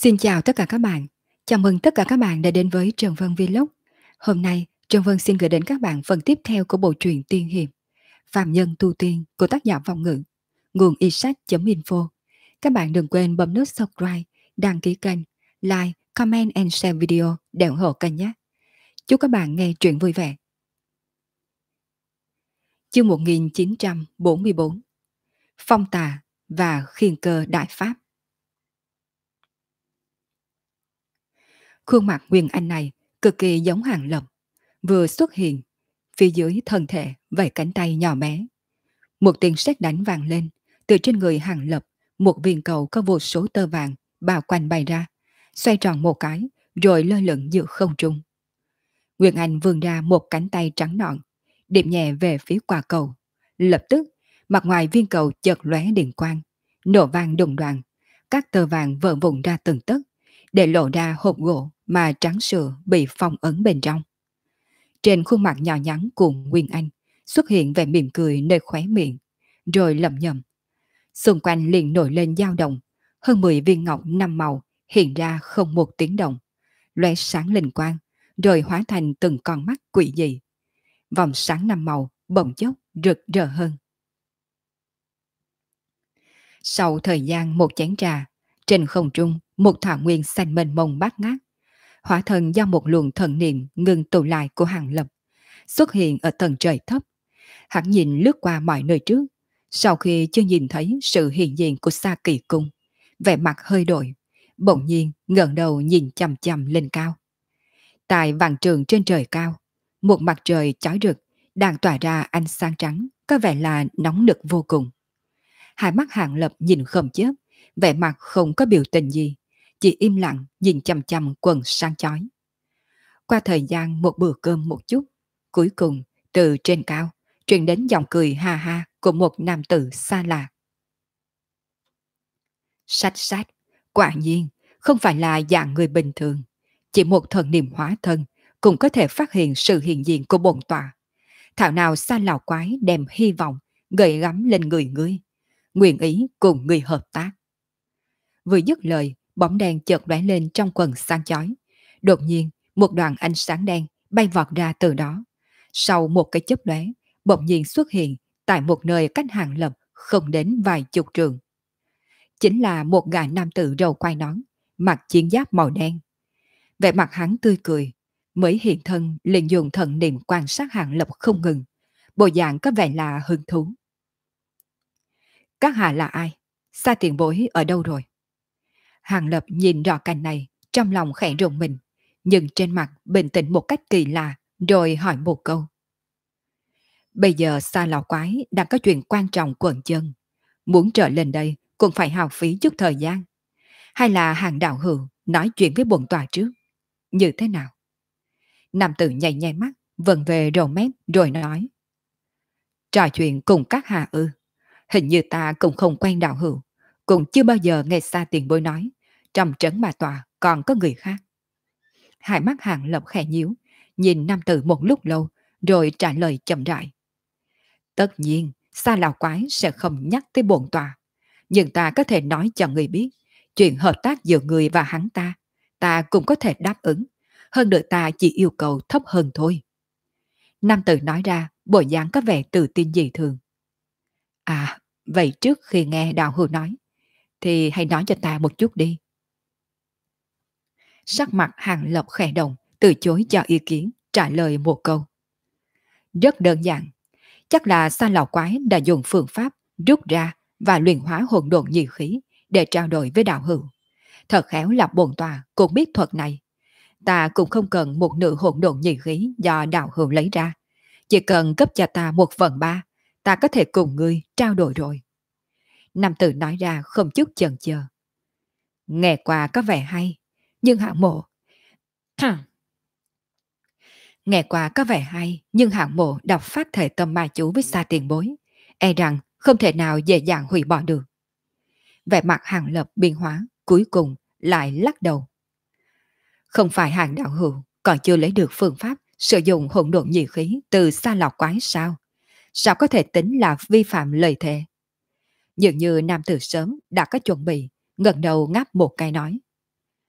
Xin chào tất cả các bạn. Chào mừng tất cả các bạn đã đến với Trần Vân Vlog. Hôm nay, Trần Vân xin gửi đến các bạn phần tiếp theo của bộ truyện tiên hiệp Phàm Nhân Tu Tiên của tác giả Vong Ngữ, nguồn iSac.info. Các bạn đừng quên bấm nút subscribe, đăng ký kênh, like, comment and share video để ủng hộ kênh nhé. Chúc các bạn nghe truyện vui vẻ. Chương 1944 Phong Tà và Khiên Cơ Đại Pháp. Khuôn mặt Nguyên Anh này cực kỳ giống Hàng Lập, vừa xuất hiện, phía dưới thân thể vẫy cánh tay nhỏ bé. Một tiếng sét đánh vang lên, từ trên người Hàng Lập, một viên cầu có vô số tơ vàng bao quanh bay ra, xoay tròn một cái, rồi lơ lửng giữa không trung. Nguyên Anh vươn ra một cánh tay trắng nõn, điểm nhẹ về phía quả cầu. Lập tức, mặt ngoài viên cầu chợt lóe điện quang, nổ vang đùng đoàng, các tơ vàng vỡ vụn ra từng tấc, để lộ ra hộp gỗ mà trắng sữa bị phong ấn bên trong. Trên khuôn mặt nhỏ nhắn của Nguyên Anh xuất hiện vẻ mỉm cười nơi khóe miệng, rồi lẩm nhẩm. Xung quanh liền nổi lên dao động, hơn 10 viên ngọc 5 màu hiện ra không một tiếng động, lóe sáng linh quang, rồi hóa thành từng con mắt quỷ dị. Vòng sáng 5 màu bỗng chốc rực rỡ hơn. Sau thời gian một chén trà, trên không trung một thảo nguyên xanh mênh mông bát ngát, hóa thân do một luồng thần niệm ngừng tụ lại của Hàng Lập, xuất hiện ở tầng trời thấp. Hắn nhìn lướt qua mọi nơi trước, sau khi chưa nhìn thấy sự hiện diện của Sa Kỳ Cung, vẻ mặt hơi đổi, bỗng nhiên ngẩng đầu nhìn chằm chằm lên cao. Tại vạn trường trên trời cao, một mặt trời chói rực đang tỏa ra ánh sáng trắng, có vẻ là nóng nực vô cùng. Hai mắt Hàng Lập nhìn không chớp, vẻ mặt không có biểu tình gì, chỉ im lặng nhìn chằm chằm quần sáng chói. Qua thời gian một bữa cơm một chút, cuối cùng từ trên cao truyền đến giọng cười ha ha của một nam tử xa lạ. Sách sách, quả nhiên không phải là dạng người bình thường, chỉ một thần niệm hóa thân cũng có thể phát hiện sự hiện diện của bổn tọa. Thảo nào Sa Lão Quái đem hy vọng gửi gắm lên người ngươi, nguyện ý cùng ngươi hợp tác. Vừa dứt lời, bóng đen chợt lóe lên trong quần sáng chói. Đột nhiên, một đoàn ánh sáng đen bay vọt ra từ đó. Sau một cái chớp lóe, bỗng nhiên xuất hiện tại một nơi cách Hàng Lập không đến vài chục trường. Chính là một gã nam tử râu quai nón, mặc chiến giáp màu đen. Vẻ mặt hắn tươi cười, mới hiện thân liền dùng thần niệm quan sát Hàng Lập không ngừng, bộ dạng có vẻ là hứng thú. Các hạ là ai? Sa tiền bối ở đâu rồi? Hàng Lập nhìn rõ cảnh này, trong lòng khẽ rùng mình, nhưng trên mặt bình tĩnh một cách kỳ lạ, rồi hỏi một câu. Bây giờ Sa Lão Quái đang có chuyện quan trọng quẩn chân, muốn trở lên đây cũng phải hao phí chút thời gian. Hay là Hàng đạo hữu nói chuyện với bổn tọa trước? Như thế nào? Nam tử nhảy nhảy mắt, vần về rầu mép rồi nói. Trò chuyện cùng các hạ ư? Hình như ta cũng không quen đạo hữu, cũng chưa bao giờ nghe Sa tiền bối nói trong trấn mà tòa còn có người khác. Hai mắt Hàng Lập khẽ nhíu, nhìn nam tử một lúc lâu, rồi trả lời chậm rãi. Tất nhiên, Sa Lão Quái sẽ không nhắc tới bổn tòa, nhưng ta có thể nói cho người biết, chuyện hợp tác giữa người và hắn ta cũng có thể đáp ứng, hơn nữa ta chỉ yêu cầu thấp hơn thôi. Nam tử nói ra, bộ dáng có vẻ tự tin dị thường. À, vậy trước khi nghe đạo hữu nói, thì hãy nói cho ta một chút đi. Sắc mặt Hàng Lập khẽ động, từ chối cho ý kiến, trả lời một câu. Rất đơn giản, chắc là Sa Lão Quái đã dùng phương pháp rút ra và luyện hóa hỗn độn nhị khí để trao đổi với đạo hữu. Thật khéo là bổn tòa cũng biết thuật này. Ta cũng không cần một nửa hỗn độn nhị khí do đạo hữu lấy ra. Chỉ cần cấp cho ta 1/3, ta có thể cùng ngươi trao đổi rồi. Nam tử nói ra không chút chần chờ. Nghe qua có vẻ hay, nhưng hạng mộ... Nghe qua có vẻ hay, nhưng hạng mộ đọc phát thể tâm ma chú với Sa tiền bối, e rằng không thể nào dễ dàng hủy bỏ được. Vẻ mặt Hàng Lập biến hóa, cuối cùng lại lắc đầu. Không phải Hàng đạo hữu còn chưa lấy được phương pháp sử dụng hỗn độn nhị khí từ Sa Lão Quái sao? Sao có thể tính là vi phạm lời thề? Dường như nam tử sớm đã có chuẩn bị, ngẩng đầu ngáp một cái nói.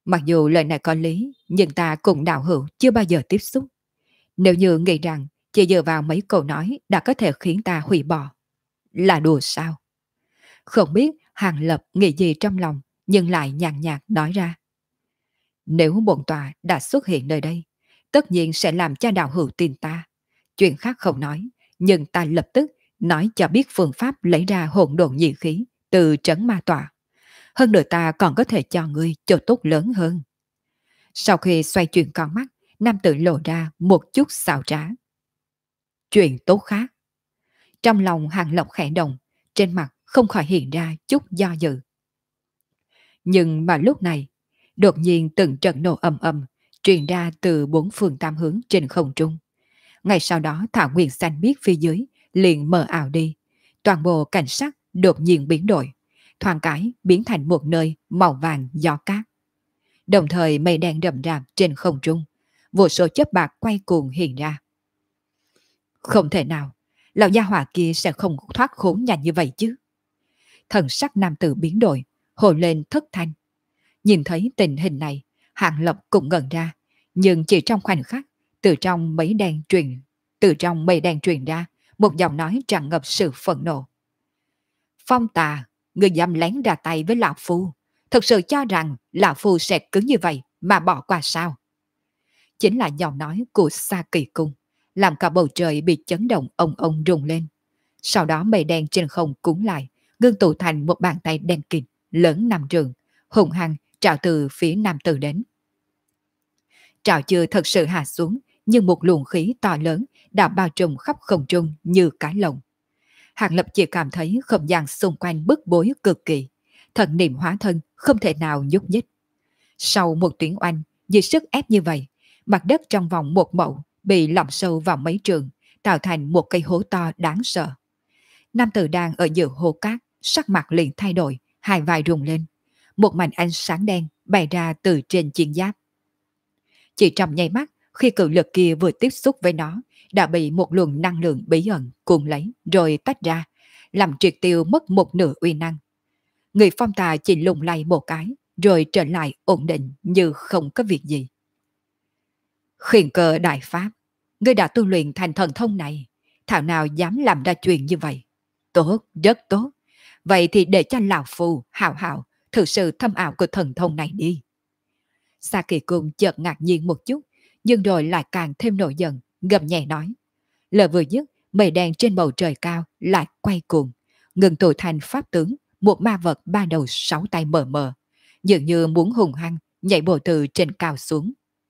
Mặc dù lời này có lý, nhưng ta cùng đạo hữu chưa bao giờ tiếp xúc. Nếu như nghĩ rằng chỉ dựa vào mấy câu nói đã có thể khiến ta hủy bỏ, là đùa sao? Không biết Hàng Lập nghĩ gì trong lòng, nhưng lại nhàn nhạt nói ra. Nếu bổn tòa đã xuất hiện nơi đây, tất nhiên sẽ làm cho đạo hữu tin ta. Chuyện khác không nói, nhưng ta lập tức nói cho biết phương pháp lấy ra hỗn độn nhị khí từ trấn ma tòa. Hơn nữa ta còn có thể cho ngươi chỗ tốt lớn hơn. Sau khi xoay chuyển con mắt, nam tử lộ ra một chút xào trá. Chuyện tốt khác. Trong lòng Hàng Lộc khẽ động, trên mặt không khỏi hiện ra chút do dự. Nhưng mà lúc này, đột nhiên từng trận nổ ầm ầm truyền ra từ bốn phương tám hướng trên không trung. Ngay sau đó thảo nguyên xanh biếc phía dưới liền mờ ảo đi. Toàn bộ cảnh sắc đột nhiên biến đổi, thoáng cái biến thành một nơi màu vàng gió cát. Đồng thời mây đen rậm rạp trên không trung, vô số chớp bạc quay cuồng hiện ra. Không thể nào, lão gia hỏa kia sẽ không thoát khốn nhanh như vậy chứ. Thần sắc nam tử biến đổi, hồ lên thất thanh. Nhìn thấy tình hình này, Hạng Lập cũng ngẩn ra, nhưng chỉ trong khoảnh khắc, từ trong mây đen truyền ra một giọng nói tràn ngập sự phẫn nộ. Phong Tà, người dám lén ra tay với lão phu, thực sự cho rằng lão phu sẽ cứng như vậy mà bỏ qua sao? Chính là giọng nói của Sa Kỳ Cung, làm cả bầu trời bị chấn động ông rung lên. Sau đó mây đen trên không cuốn lại, ngưng tụ thành một bàn tay đen kịt, lớn 5 trượng, hùng hăng trào từ phía nam tử đến. Trào chưa thật sự hạ xuống, nhưng một luồng khí to lớn đã bao trùm khắp không trung như cái lồng. Hàng Lập chỉ cảm thấy không gian xung quanh bức bối cực kỳ, thần niệm hóa thân không thể nào nhúc nhích. Sau một tuyến oanh, dưới sức ép như vậy, mặt đất trong vòng một mẫu bị lỏng sâu vào mấy trường, tạo thành một cây hố to đáng sợ. Nam tử đang ở giữa hố cát, sắc mặt liền thay đổi, hai vai rùng lên. Một mảnh ánh sáng đen bay ra từ trên chiến giáp. Chỉ trong nháy mắt, khi cự lực kia vừa tiếp xúc với nó, đã bị một luồng năng lượng bí ẩn cuốn lấy rồi tách ra, làm triệt tiêu mất một nửa uy năng. Người Phong Tà chỉ lùng lay một cái, rồi trở lại ổn định như không có việc gì. Khiển cơ đại pháp, ngươi đã tu luyện thành thần thông này, thảo nào dám làm ra chuyện như vậy? Tốt, rất tốt. Vậy thì để cho lão phù hào hào thử sự thâm ảo của thần thông này đi. Sa Kỳ Cung chợt ngạc nhiên một chút, nhưng rồi lại càng thêm nổi giận, gầm nhẹ nói. Lời vừa dứt, mây đen trên bầu trời cao lại quay cuồng, ngừng tụ thành pháp tướng, một ma vật ba đầu sáu tay mờ mờ, dường như muốn hùng hăng nhảy bộ từ trên cao xuống.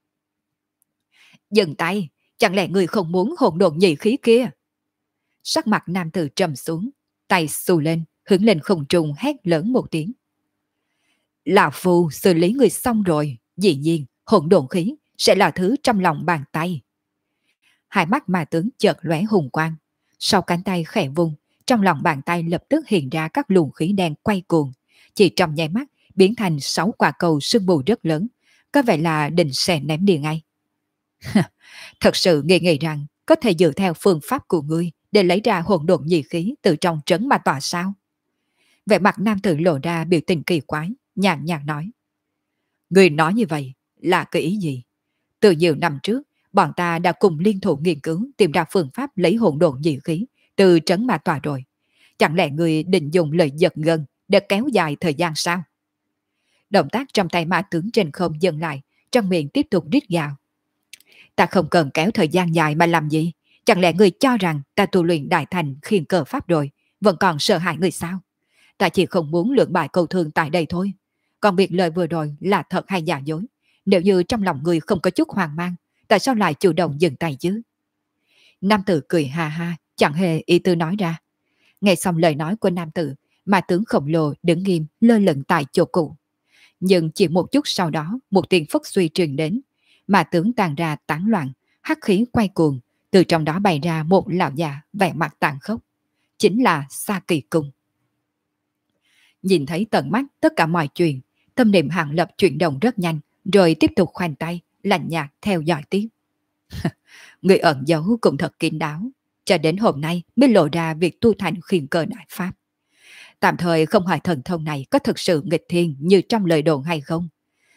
Dừng tay, chẳng lẽ người không muốn hỗn độn nhị khí kia? Sắc mặt nam tử trầm xuống, tay xù lên, hướng lên không trung hét lớn một tiếng. Lão Phu xử lý người xong rồi, dĩ nhiên hỗn độn khí sẽ là thứ trong lòng bàn tay. Hai mắt ma tướng chợt lóe hùng quang, sau cánh tay khẽ vung, trong lòng bàn tay lập tức hiện ra các luồng khí đen quay cuồng, chỉ trong nháy mắt biến thành 6 quả cầu sương mù rất lớn, có vẻ là định sẽ ném đi ngay. Thật sự nghĩ rằng có thể dựa theo phương pháp của ngươi để lấy ra hỗn độn nhị khí từ trong trấn ma tòa sao? Vẻ mặt nam tử lộ ra biểu tình kỳ quái, nhàn nhạt nói. Ngươi nói như vậy là cái ý gì? Từ nhiều năm trước, bọn ta đã cùng liên thủ nghiên cứu tìm ra phương pháp lấy hỗn độn nhị khí từ trấn ma tòa rồi. Chẳng lẽ ngươi định dùng lời giật gân để kéo dài thời gian sao? Động tác trong tay ma tướng trên không dừng lại, trong miệng tiếp tục rít gào. Ta không cần kéo thời gian dài mà làm gì? Chẳng lẽ ngươi cho rằng ta tu luyện đại thành khiên cờ pháp rồi, vẫn còn sợ hãi người sao? Ta chỉ không muốn lưỡng bại câu thương tại đây thôi. Còn việc lời vừa rồi là thật hay giả dối? Nếu như trong lòng người không có chút hoang mang, tại sao lại chủ động dừng tay chứ? Nam tử cười ha ha, chẳng hề ý tư nói ra. Nghe xong lời nói của nam tử, mà tướng khổng lồ đứng nghiêm lơ lửng tại chỗ cũ. Nhưng chỉ một chút sau đó, một tiếng phất suy truyền đến, mà tướng tàn ra tán loạn, hắc khí quay cuồng, từ trong đó bày ra một lão già vẻ mặt tàn khốc, chính là Sa Kỳ Cung. Nhìn thấy tận mắt tất cả mọi chuyện, tâm niệm Hàng Lập chuyển động rất nhanh, rồi tiếp tục khoanh tay, lạnh nhạt theo dõi tiếp. Người ẩn giấu cũng thật kín đáo, cho đến hôm nay mới lộ ra việc tu thành khiên cơ đại pháp. Tạm thời không hỏi thần thông này có thực sự nghịch thiên như trong lời đồn hay không.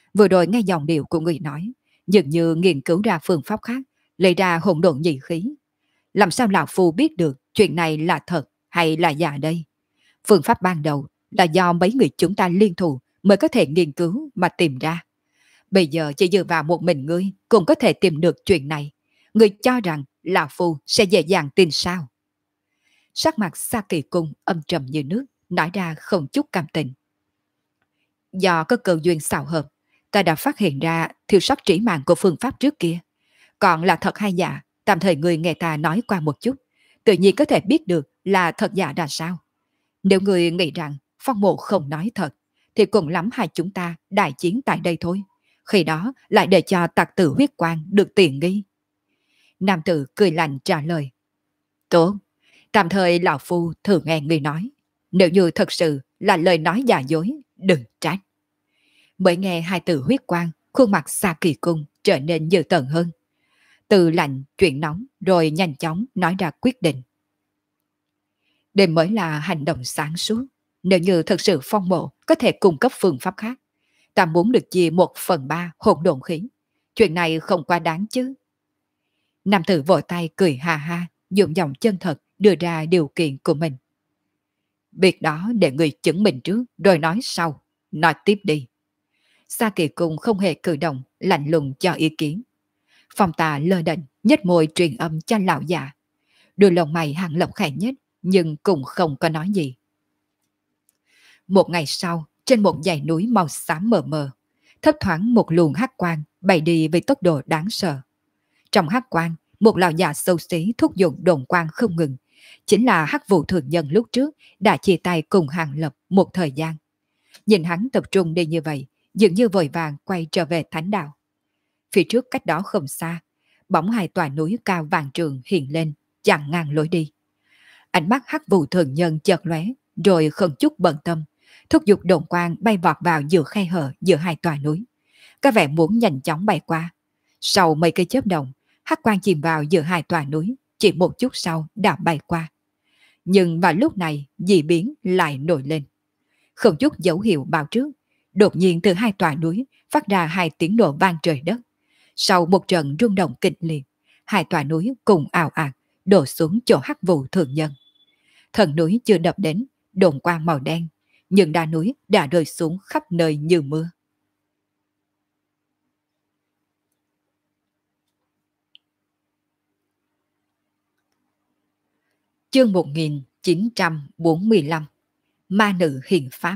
Vừa rồi nghe giọng điệu của người nói, dường như nghiên cứu ra phương pháp khác, lấy ra hỗn độn nhị khí. Làm sao lão phu biết được chuyện này là thật hay là giả đây? Phương pháp ban đầu là do mấy người chúng ta liên thủ mới có thể nghiên cứu mà tìm ra. Bây giờ chỉ dựa vào một mình ngươi cũng có thể tìm được chuyện này. Ngươi cho rằng lão phu sẽ dễ dàng tin sao? Sắc mặt Sa Kỳ Cung âm trầm như nước, nói ra không chút cảm tình. Do có cơ duyên xào hợp, ta đã phát hiện ra thiếu sót trĩ mạng của phương pháp trước kia. Còn là thật hay giả, tạm thời người nghe ta nói qua một chút, tự nhiên có thể biết được là thật giả ra sao. Nếu người nghĩ rằng Phong Mộ không nói thật, thì cùng lắm hai chúng ta đại chiến tại đây thôi. Khi đó lại để cho tặc tử huyết quang được tiện nghi. Nam tử cười lạnh trả lời. Tốt, tạm thời lão phu thử nghe người nói. Nếu như thật sự là lời nói giả dối, đừng trách. Mới nghe hai từ huyết quang, khuôn mặt Sa Kỳ Cung trở nên dữ tợn hơn. Từ lạnh chuyển nóng rồi nhanh chóng nói ra quyết định. Đây mới là hành động sáng suốt. Nếu như thật sự Phong Mộ có thể cung cấp phương pháp khác, ta muốn được chia 1/3 hỗn độn khí. Chuyện này không quá đáng chứ. Nam tử vội tay cười ha ha, dùng giọng chân thật đưa ra điều kiện của mình. Việc đó để người chứng minh trước rồi nói sau. Nói tiếp đi. Sa Kỳ Cung không hề cử động, lạnh lùng cho ý kiến. Phong Tà lơ đễnh nhếch môi truyền âm cho lão già. Đôi lông mày Hàng Lập khẽ nhếch, nhưng cũng không có nói gì. Một ngày sau, trên một dãy núi màu xám mờ mờ, thấp thoáng một luồng hắc quang bay đi với tốc độ đáng sợ. Trong hắc quang, một lão già xấu xí thúc giục đồn quang không ngừng, chính là Hắc Vụ Thường Nhân lúc trước đã chia tay cùng Hàng Lập một thời gian. Nhìn hắn tập trung đi như vậy, dường như vội vàng quay trở về thánh đạo. Phía trước cách đó không xa, bóng hai tòa núi cao vàng trường hiện lên, chặn ngang lối đi. Ánh mắt Hắc Vụ Thường Nhân chợt lóe, rồi không chút bận tâm, thúc giục đồn quang bay vọt vào giữa khe hở giữa hai tòa núi. Có vẻ muốn nhanh chóng bay qua. Sau mấy cây chớp động, hắc quang chìm vào giữa hai tòa núi, chỉ một chút sau đã bay qua. Nhưng vào lúc này, dị biến lại nổi lên. Không chút dấu hiệu báo trước, đột nhiên từ hai tòa núi phát ra hai tiếng nổ vang trời đất. Sau một trận rung động kịch liệt, hai tòa núi cùng ào ạt đổ xuống chỗ Hắc Vụ Thường Nhân. Thần núi chưa đập đến, đồn quang màu đen, nhưng đá núi đã rơi xuống khắp nơi như mưa. Chương 1945. Ma nữ hiền pháp.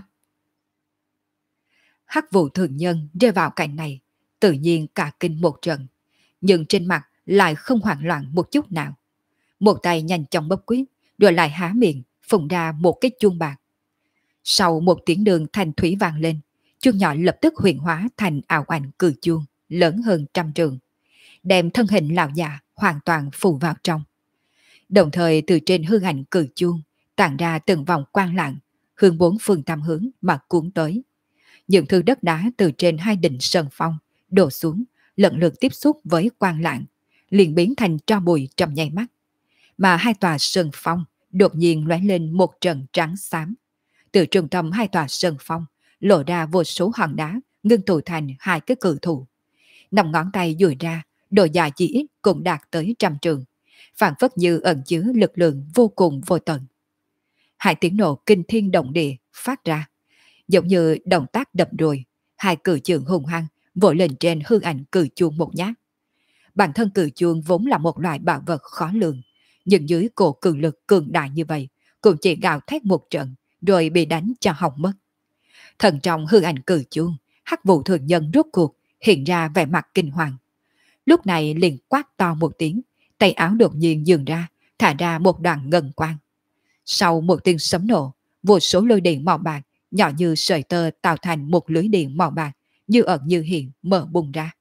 Hắc Vụ Thường Nhân rơi vào cảnh này, tự nhiên cả kinh một trận, nhưng trên mặt lại không hoảng loạn một chút nào. Một tay nhanh chóng bóp quyết, rồi lại há miệng phun ra một cái chuông bạc. Sau một tiếng đường thanh thủy vang lên, chuông nhỏ lập tức huyền hóa thành ảo ảnh cử chuông lớn hơn 100 trượng, đem thân hình lão già hoàn toàn phủ vào trong. Đồng thời từ trên hư ảnh cử chuông tản ra từng vòng quang lạng, hướng bốn phương tam hướng mà cuốn tới. Những thứ đất đá từ trên hai đỉnh sơn phong đổ xuống, lần lượt tiếp xúc với quang lạng, liền biến thành tro bụi trong nháy mắt. Mà hai tòa sơn phong đột nhiên lóe lên một trận trắng xám. Từ trung tâm hai tòa sơn phong lộ ra vô số hòn đá ngưng tụ thành hai cái cự thủ. Nằm ngón tay duỗi ra, độ dài chỉ ít cũng đạt tới 100 trượng, phản phất như ẩn chứa lực lượng vô cùng vô tận. Hai tiếng nổ kinh thiên động địa phát ra, giống như động tác đập đùi, hai cử trường hùng hăng vội lên trên hư ảnh cử chuông một nhát. Bản thân cử chuông vốn là một loại bảo vật khó lường, nhưng dưới cổ cường lực cường đại như vậy, cũng chỉ gào thét một trận, rồi bị đánh cho hỏng mất. Thần trong hư ảnh cử chuông, Hắc Vụ Thường Nhân rốt cuộc hiện ra vẻ mặt kinh hoàng. Lúc này liền quát to một tiếng, tay áo đột nhiên dường ra, thả ra một đoạn ngân quang. Sau một tiếng sấm nổ, vô số lôi điện màu bạc nhỏ như sợi tơ tạo thành một lưới điện màu bạc, như ẩn như hiện mở bùng ra.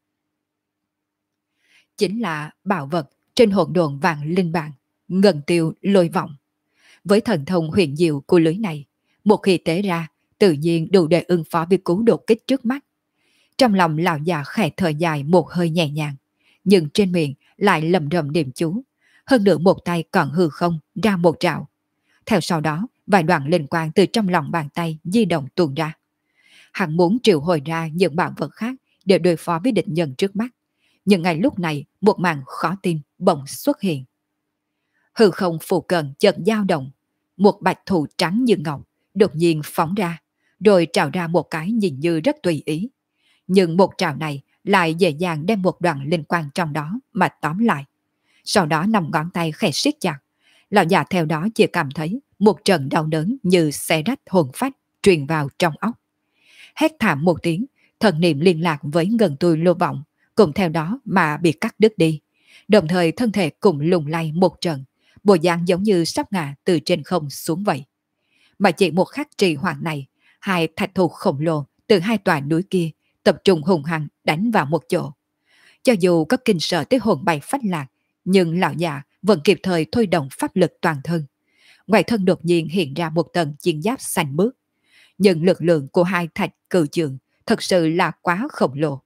Chính là bảo vật trên hỗn độn vàng linh bản, ngân tiêu lôi vọng. Với thần thông huyền diệu của lưới này, một khi tế ra, tự nhiên đủ để ứng phó với cú đột kích trước mắt. Trong lòng lão già khẽ thở dài một hơi nhẹ nhàng, nhưng trên miệng lại lầm rầm niệm chú. Hơn nữa một tay còn hư không ra một trạo. Theo sau đó, vài đoạn linh quang từ trong lòng bàn tay di động tuôn ra. Hắn muốn triệu hồi ra những bảo vật khác để đối phó với địch nhân trước mắt. Nhưng ngay lúc này, một màn khó tin bỗng xuất hiện. Hư không phù cận chợt dao động, một bạch thủ trắng như ngọc đột nhiên phóng ra, rồi trào ra một cái nhìn như rất tùy ý. Nhưng một trào này lại dễ dàng đem một đoạn linh quan trong đó mà tóm lại. Sau đó 5 ngón tay khẽ siết chặt, lão già theo đó chỉ cảm thấy một trận đau đớn như xé rách hồn phách truyền vào trong óc. Hét thảm một tiếng, thần niệm liên lạc với ngân tui lô vọng, cùng theo đó mà bị cắt đứt đi. Đồng thời thân thể cũng lùng lay một trận, bộ dạng giống như sắp ngã từ trên không xuống vậy. Mà chỉ một khắc trì hoãn này, hai thạch thủ khổng lồ từ hai tòa núi kia tập trung hùng hăng đánh vào một chỗ. Cho dù có kinh sợ tới hồn bay phách lạc, nhưng lão già vẫn kịp thời thôi động pháp lực toàn thân. Ngoài thân đột nhiên hiện ra một tầng chiến giáp xanh mướt. Nhưng lực lượng của hai thạch cự trường thật sự là quá khổng lồ.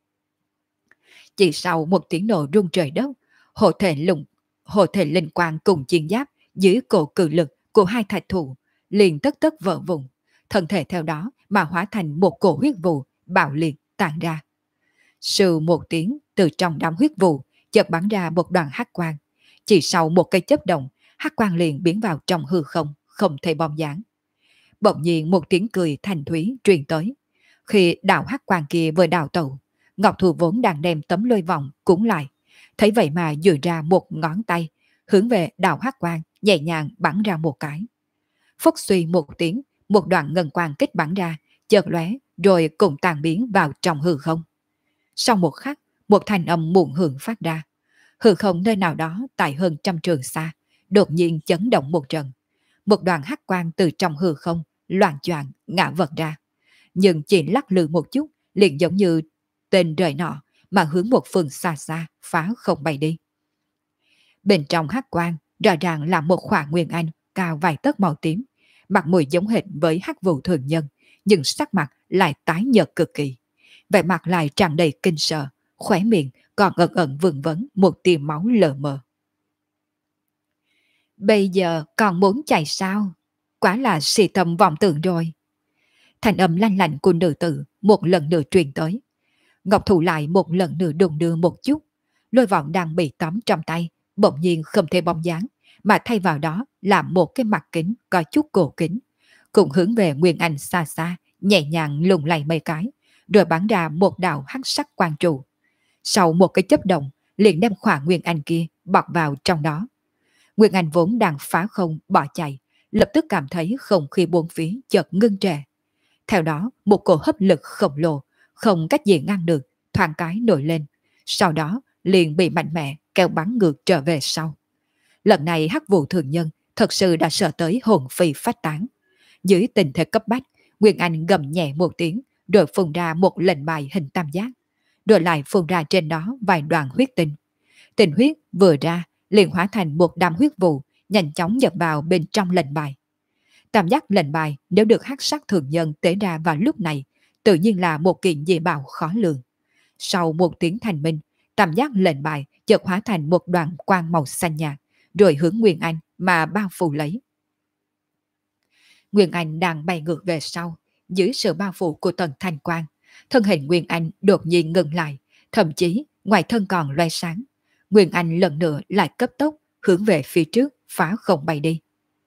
Chỉ sau một tiếng nổ rung trời đất, hộ thể linh quang cùng chiến giáp dưới cổ cự lực của hai thạch thủ liền tất tất vỡ vụn, thân thể theo đó mà hóa thành một cổ huyết vụ bạo liệt tàn ra. Sư một tiếng, từ trong đám huyết vụ chợt bắn ra một đoàn hắc quang. Chỉ sau một cây chớp động, hắc quang liền biến vào trong hư không, không thể bom dáng. Bỗng nhiên một tiếng cười thanh thúy truyền tới. Khi đạo hắc quang kia vừa đào tẩu, Ngọc Thù vốn đang đem tấm lôi vòng cúng lại, thấy vậy mà duỗi ra một ngón tay, hướng về đạo hắc quang nhẹ nhàng bắn ra một cái. Phốc suy một tiếng, một đoạn ngân quang kích bắn ra, chợt lóe rồi cùng tan biến vào trong hư không. Sau một khắc, một thanh âm muộn hưởng phát ra. Hư không nơi nào đó tại hơn 100 trường xa, đột nhiên chấn động một trận. Một đoàn hắc quang từ trong hư không loạn choạng ngã vật ra, nhưng chỉ lắc lư một chút, liền giống như tên rời nọ mà hướng một phương xa xa phá không bay đi. Bên trong hắc quang rõ ràng là một khỏa nguyên anh cao vài tấc màu tím, mặt mũi giống hệt với hắc vụ thường nhân, nhưng sắc mặt lại tái nhợt cực kỳ, vẻ mặt lại tràn đầy kinh sợ, khóe miệng còn ẩn ẩn vương vấn một tia máu lờ mờ. Bây giờ còn muốn chạy sao? Quả là si tâm vọng tưởng rồi. Thành âm lanh lạnh của nữ tử một lần nữa truyền tới. Ngọc Thụ lại một lần nữa đùng đưa một chút. Lôi vọng đang bị tóm trong tay, bỗng nhiên không thể bóng dáng, mà thay vào đó là một cái mặt kính có chút cổ kính. Cùng hướng về Nguyên Anh xa xa, nhẹ nhàng lùng lay mấy cái, rồi bắn ra một đạo hắc sắc quang trụ. Sau một cái chớp động, liền đem khỏa Nguyên Anh kia bọt vào trong đó. Nguyên Anh vốn đang phá không bỏ chạy, lập tức cảm thấy không khí bốn phía chợt ngưng trệ. Theo đó, một cổ hấp lực khổng lồ, không cách gì ngăn được, thoáng cái nổi lên. Sau đó, liền bị mạnh mẽ kéo bắn ngược trở về sau. Lần này hắc vụ thường nhân thật sự đã sợ tới hồn phi phách tán. Dưới tình thế cấp bách, Nguyên Anh gầm nhẹ một tiếng, rồi phun ra một lệnh bài hình tam giác, rồi lại phun ra trên đó vài đoàn huyết tinh. Tinh huyết vừa ra, liền hóa thành một đám huyết vụ, nhanh chóng nhập vào bên trong lệnh bài. Tam giác lệnh bài nếu được hắc sắc thường nhân tế ra vào lúc này, tự nhiên là một kiện dị bảo khó lường. Sau một tiếng thành minh, tam giác lệnh bài chợt hóa thành một đoàn quang màu xanh nhạt, rồi hướng Nguyên Anh mà bao phủ lấy. Nguyên Anh đang bay ngược về sau, dưới sự bao phủ của tầng thanh quang, thân hình Nguyên Anh đột nhiên ngừng lại, thậm chí ngoài thân còn loe sáng. Nguyên Anh lần nữa lại cấp tốc hướng về phía trước phá không bay đi.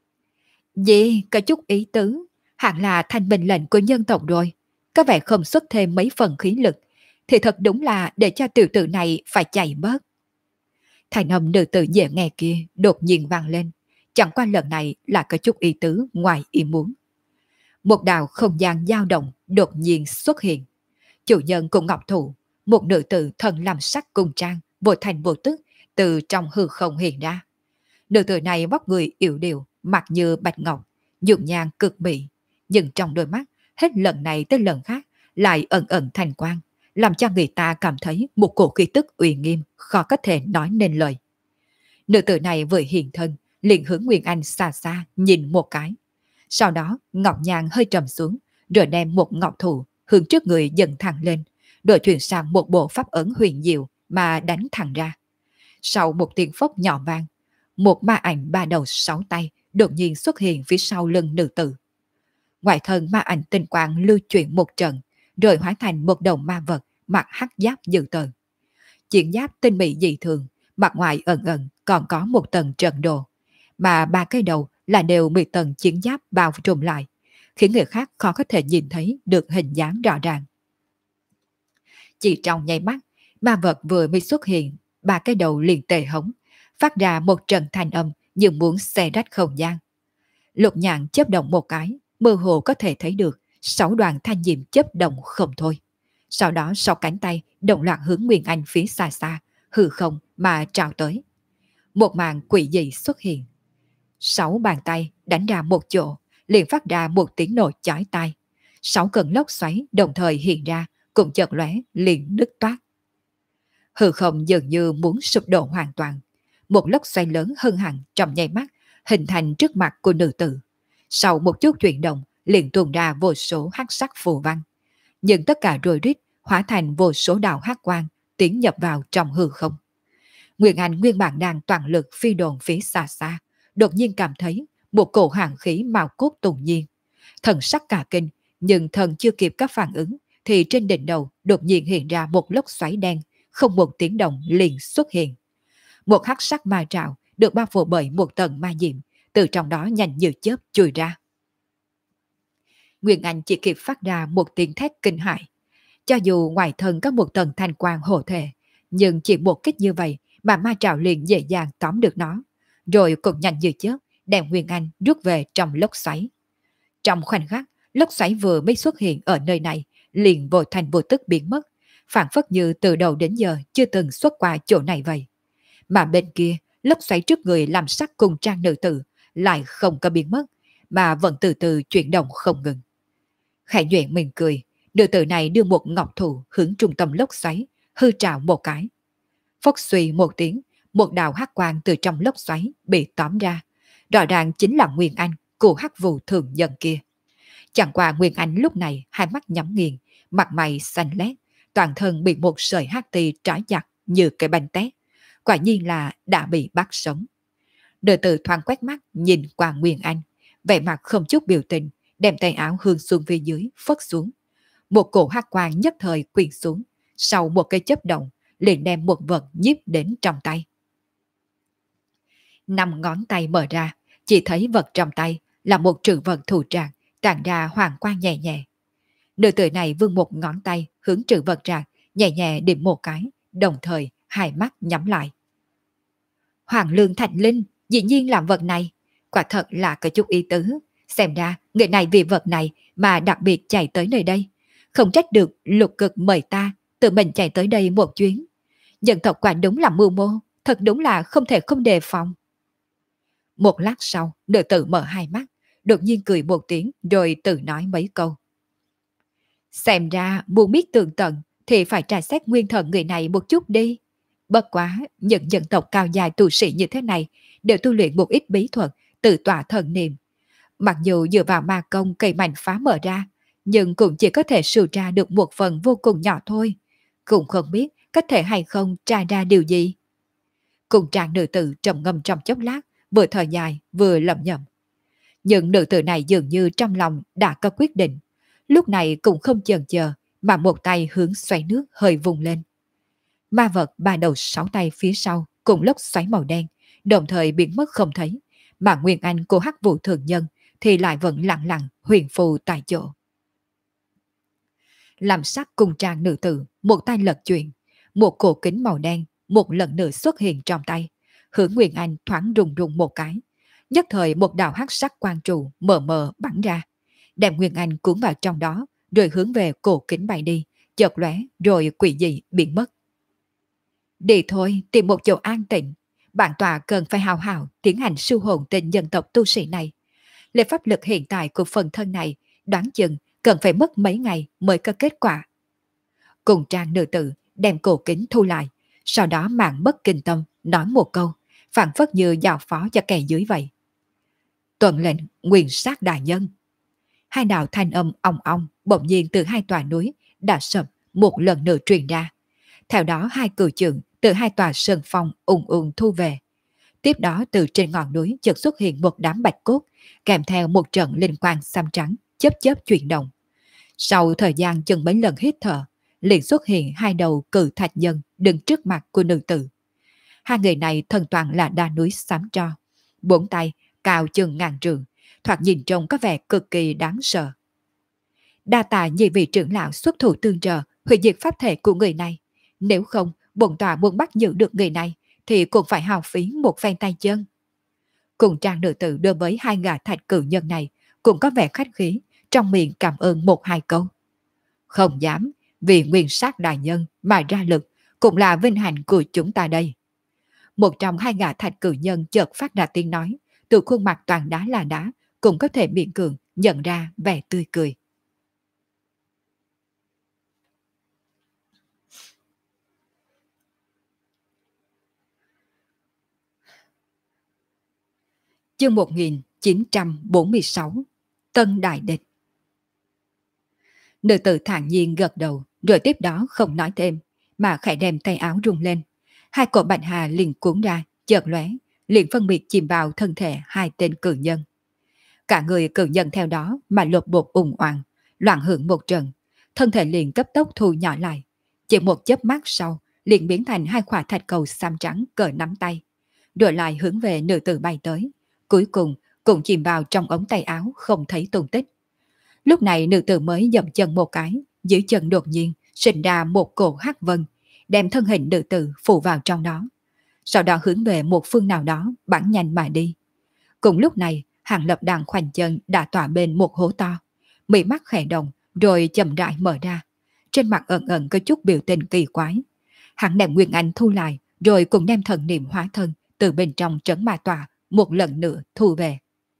Gì, có chút ý tứ, hẳn là thanh bình lệnh của nhân tộc rồi. Có vẻ không xuất thêm mấy phần khí lực, thì thật đúng là để cho tiểu tử này phải chạy bớt. Thành âm nữ tử dễ nghe kia đột nhiên vang lên, chẳng qua lần này là có chút ý tứ ngoài ý muốn. Một đạo không gian dao động đột nhiên xuất hiện. Chủ nhân của Ngọc Thụ, một nữ tử thần làm sắc cung trang, vô thành vô tức, từ trong hư không hiện ra. Nữ tử này vóc người yểu điệu, mặt như bạch ngọc, nhượng nhàng cực mỹ, nhưng trong đôi mắt, hết lần này tới lần khác, lại ẩn ẩn thành quang, làm cho người ta cảm thấy một cổ khí tức uy nghiêm, khó có thể nói nên lời. Nữ tử này vừa hiện thân, liền hướng Nguyên Anh xa xa nhìn một cái. Sau đó, ngọc nhàng hơi trầm xuống, rồi đem một ngọc thủ hướng trước người dần thẳng lên, rồi chuyển sang một bộ pháp ấn huyền diệu mà đánh thẳng ra. Sau một tiếng phốc nhỏ vang, một ma ảnh 3 đầu 6 tay đột nhiên xuất hiện phía sau lưng nữ tử. Ngoại thân ma ảnh tinh quang lưu chuyển một trận, rồi hóa thành một đầu ma vật mặc hắc giáp dữ tợn. Chiến giáp tinh mỹ dị thường, mặt ngoài ẩn ẩn còn có một tầng trận đồ, mà ba cái đầu là đều bị tầng chiến giáp bao trùm lại, khiến người khác khó có thể nhìn thấy được hình dáng rõ ràng. Chỉ trong nháy mắt, ma vật vừa mới xuất hiện, ba cái đầu liền tề hống, phát ra một trận thanh âm như muốn xé rách không gian. Lục Nhạn chớp động một cái, mơ hồ có thể thấy được 6 đoàn thanh diệm chớp động không thôi. Sau đó 6 cánh tay đồng loạt hướng Nguyên Anh phía xa xa, hư không mà trào tới. Một màn quỷ dị xuất hiện. 6 bàn tay đánh ra một chỗ, liền phát ra một tiếng nổ chói tai. 6 cơn lốc xoáy đồng thời hiện ra, cùng chợt lóe liền nứt toát. Hư không dường như muốn sụp đổ hoàn toàn. Một lốc xoáy lớn hơn hẳn trong nháy mắt hình thành trước mặt của nữ tử. Sau một chút chuyển động, liền tuôn ra vô số hắc sắc phù văn. Nhưng tất cả rồi rít hóa thành vô số đạo hắc quang tiến nhập vào trong hư không. Nguyên Anh nguyên bản đang toàn lực phi đồn phía xa xa, đột nhiên cảm thấy một cổ hàn khí màu cốt tùng nhiên. Thần sắc cả kinh, nhưng thần chưa kịp các phản ứng, thì trên đỉnh đầu đột nhiên hiện ra một lốc xoáy đen, không một tiếng động liền xuất hiện. Một hắc sắc ma trạo được bao phủ bởi một tầng ma diệm, từ trong đó nhanh như chớp chui ra. Nguyên Anh chỉ kịp phát ra một tiếng thét kinh hãi. Cho dù ngoài thân có một tầng thanh quang hộ thể, nhưng chỉ một kích như vậy mà ma trạo liền dễ dàng tóm được nó, rồi cũng nhanh như chớp đem Nguyên Anh rút về trong lốc xoáy. Trong khoảnh khắc, lốc xoáy vừa mới xuất hiện ở nơi này, liền vô thành vô tức biến mất, phản phất như từ đầu đến giờ chưa từng xuất qua chỗ này vậy. Mà bên kia, lốc xoáy trước người làm sắc cùng trang nữ tử lại không có biến mất, mà vẫn từ từ chuyển động không ngừng. Khải Nhuệ mỉm cười, nữ tử này đưa một ngọc thủ hướng trung tâm lốc xoáy, hư trào một cái. Phốc suy một tiếng, một đạo hắc quang từ trong lốc xoáy bị tóm ra. Rõ ràng chính là Nguyên Anh của hắc vụ thường nhân kia. Chẳng qua Nguyên Anh lúc này hai mắt nhắm nghiền, mặt mày xanh lét, toàn thân bị một sợi hắc ti trói chặt như cái bánh tét. Quả nhiên là đã bị bắt sống. Nữ tử thoáng quét mắt nhìn qua Nguyên Anh, vẻ mặt không chút biểu tình, đem tay áo hướng xuống phía dưới phất xuống. Một cổ hắc quang nhất thời quyện xuống, sau một cái chớp động liền đem một vật nhiếp đến trong tay. 5 ngón tay mở ra, chỉ thấy vật trong tay là một trữ vật thủ trạc tản ra hoàng quang nhẹ nhẹ. Nữ tử này vươn một ngón tay hướng trữ vật trạc, nhẹ nhẹ điểm một cái, đồng thời hai mắt nhắm lại. Hoàng lương thành linh, dĩ nhiên làm vật này, quả thật là có chút ý tứ. Xem ra người này vì vật này mà đặc biệt chạy tới nơi đây. Không trách được Lục Cực mời ta tự mình chạy tới đây một chuyến. Dân tộc quả đúng là mưu mô, thật đúng là không thể không đề phòng. Một lát sau, nữ tử mở hai mắt, đột nhiên cười một tiếng rồi tự nói mấy câu. Xem ra muốn biết tường tận thì phải tra xét nguyên thần người này một chút đi. Bất quá, những dân tộc cao dài tu sĩ như thế này đều tu luyện một ít bí thuật tự tỏa thần niệm. Mặc dù dựa vào ma công cây mảnh phá mở ra, nhưng cũng chỉ có thể sưu ra được một phần vô cùng nhỏ thôi. Cũng không biết có thể hay không tra ra điều gì. Cùng trang nữ tử trầm ngâm trong chốc lát, vừa thở dài vừa lẩm nhẩm. Nhưng nữ tử này dường như trong lòng đã có quyết định. Lúc này cũng không chần chờ mà một tay hướng xoáy nước hơi vùng lên. Ma vật ba đầu 6 tay phía sau cùng lốc xoáy màu đen, đồng thời biến mất không thấy, mà Nguyên Anh của hắc vụ thường nhân thì lại vẫn lặng lặng huyền phù tại chỗ. Làm sắc cùng trang nữ tử một tay lật chuyển, một cổ kính màu đen một lần nữa xuất hiện trong tay, hướng Nguyên Anh thoáng rung rung một cái. Nhất thời một đạo hắc sắc quang trụ mờ mờ bắn ra, đem Nguyên Anh cuốn vào trong đó, rồi hướng về cổ kính bay đi, chợt lóe rồi quỷ dị biến mất. Đi thôi, tìm một chỗ an tịnh. Bản tòa cần phải hào hào tiến hành siêu hồn tên dân tộc tu sĩ này. Lệ pháp lực hiện tại của phần thân này đoán chừng cần phải mất mấy ngày mới có kết quả. Cùng trang nữ tử đem cổ kính thu lại, sau đó mạng bất kinh tâm nói một câu, phản phất như giao phó cho kẻ dưới vậy. Tuần lệnh nguyên sát đại nhân. Hai đạo thanh âm ong ong bỗng nhiên từ hai tòa núi đã sập một lần nữa truyền ra. Theo đó hai cửu trượng từ hai tòa sơn phong ùng ùng thu về. Tiếp đó từ trên ngọn núi chợt xuất hiện một đám bạch cốt, kèm theo một trận linh quang xám trắng chớp chớp chuyển động. Sau thời gian chừng mấy lần hít thở, liền xuất hiện hai đầu cự thạch nhân đứng trước mặt của nữ tử. Hai người này thân toàn là đá núi xám tro, bốn tay cao chừng ngàn trượng, thoạt nhìn trông có vẻ cực kỳ đáng sợ. Đa tạ nhị vị trưởng lão xuất thủ tương trợ, hủy diệt pháp thể của người này. Nếu không, bổn tọa muốn bắt giữ được người này, thì cũng phải hao phí một phen tay chân. Cùng trang nữ tử đối với hai gã thạch cử nhân này cũng có vẻ khách khí, trong miệng cảm ơn một hai câu. Không dám, vì nguyên sát đại nhân mà ra lực, cũng là vinh hạnh của chúng ta đây. Một trong hai gã thạch cử nhân chợt phát ra tiếng nói, từ khuôn mặt toàn đá là đá, cũng có thể miễn cường nhận ra vẻ tươi cười. Chương 1946 Tân Đại Địch. Nữ tử thản nhiên gật đầu, rồi tiếp đó không nói thêm, mà khẽ đem tay áo rung lên. Hai cổ bạch hà liền cuốn ra, chợt lóe, liền phân biệt chìm vào thân thể hai tên cử nhân. Cả người cử nhân theo đó mà lột bột ùng oàng, loạn hưởng một trận, thân thể liền cấp tốc thu nhỏ lại. Chỉ một chớp mắt sau, liền biến thành hai quả thạch cầu xám trắng cỡ nắm tay, rồi lại hướng về nữ tử bay tới. Cuối cùng cũng chìm vào trong ống tay áo không thấy tung tích. Lúc này nữ tử mới dậm chân một cái, dưới chân đột nhiên sinh ra một cổ hắc vân, đem thân hình nữ tử phủ vào trong đó. Sau đó hướng về một phương nào đó bắn nhanh mà đi. Cùng lúc này, Hàng Lập đang khoanh chân đã tỏa bên một hố to, mí mắt khẽ động rồi chậm rãi mở ra. Trên mặt ẩn ẩn có chút biểu tình kỳ quái. Hắn đem Nguyên Anh thu lại, rồi cùng đem thần niệm hóa thân từ bên trong trấn ma tòa một lần nữa thu về.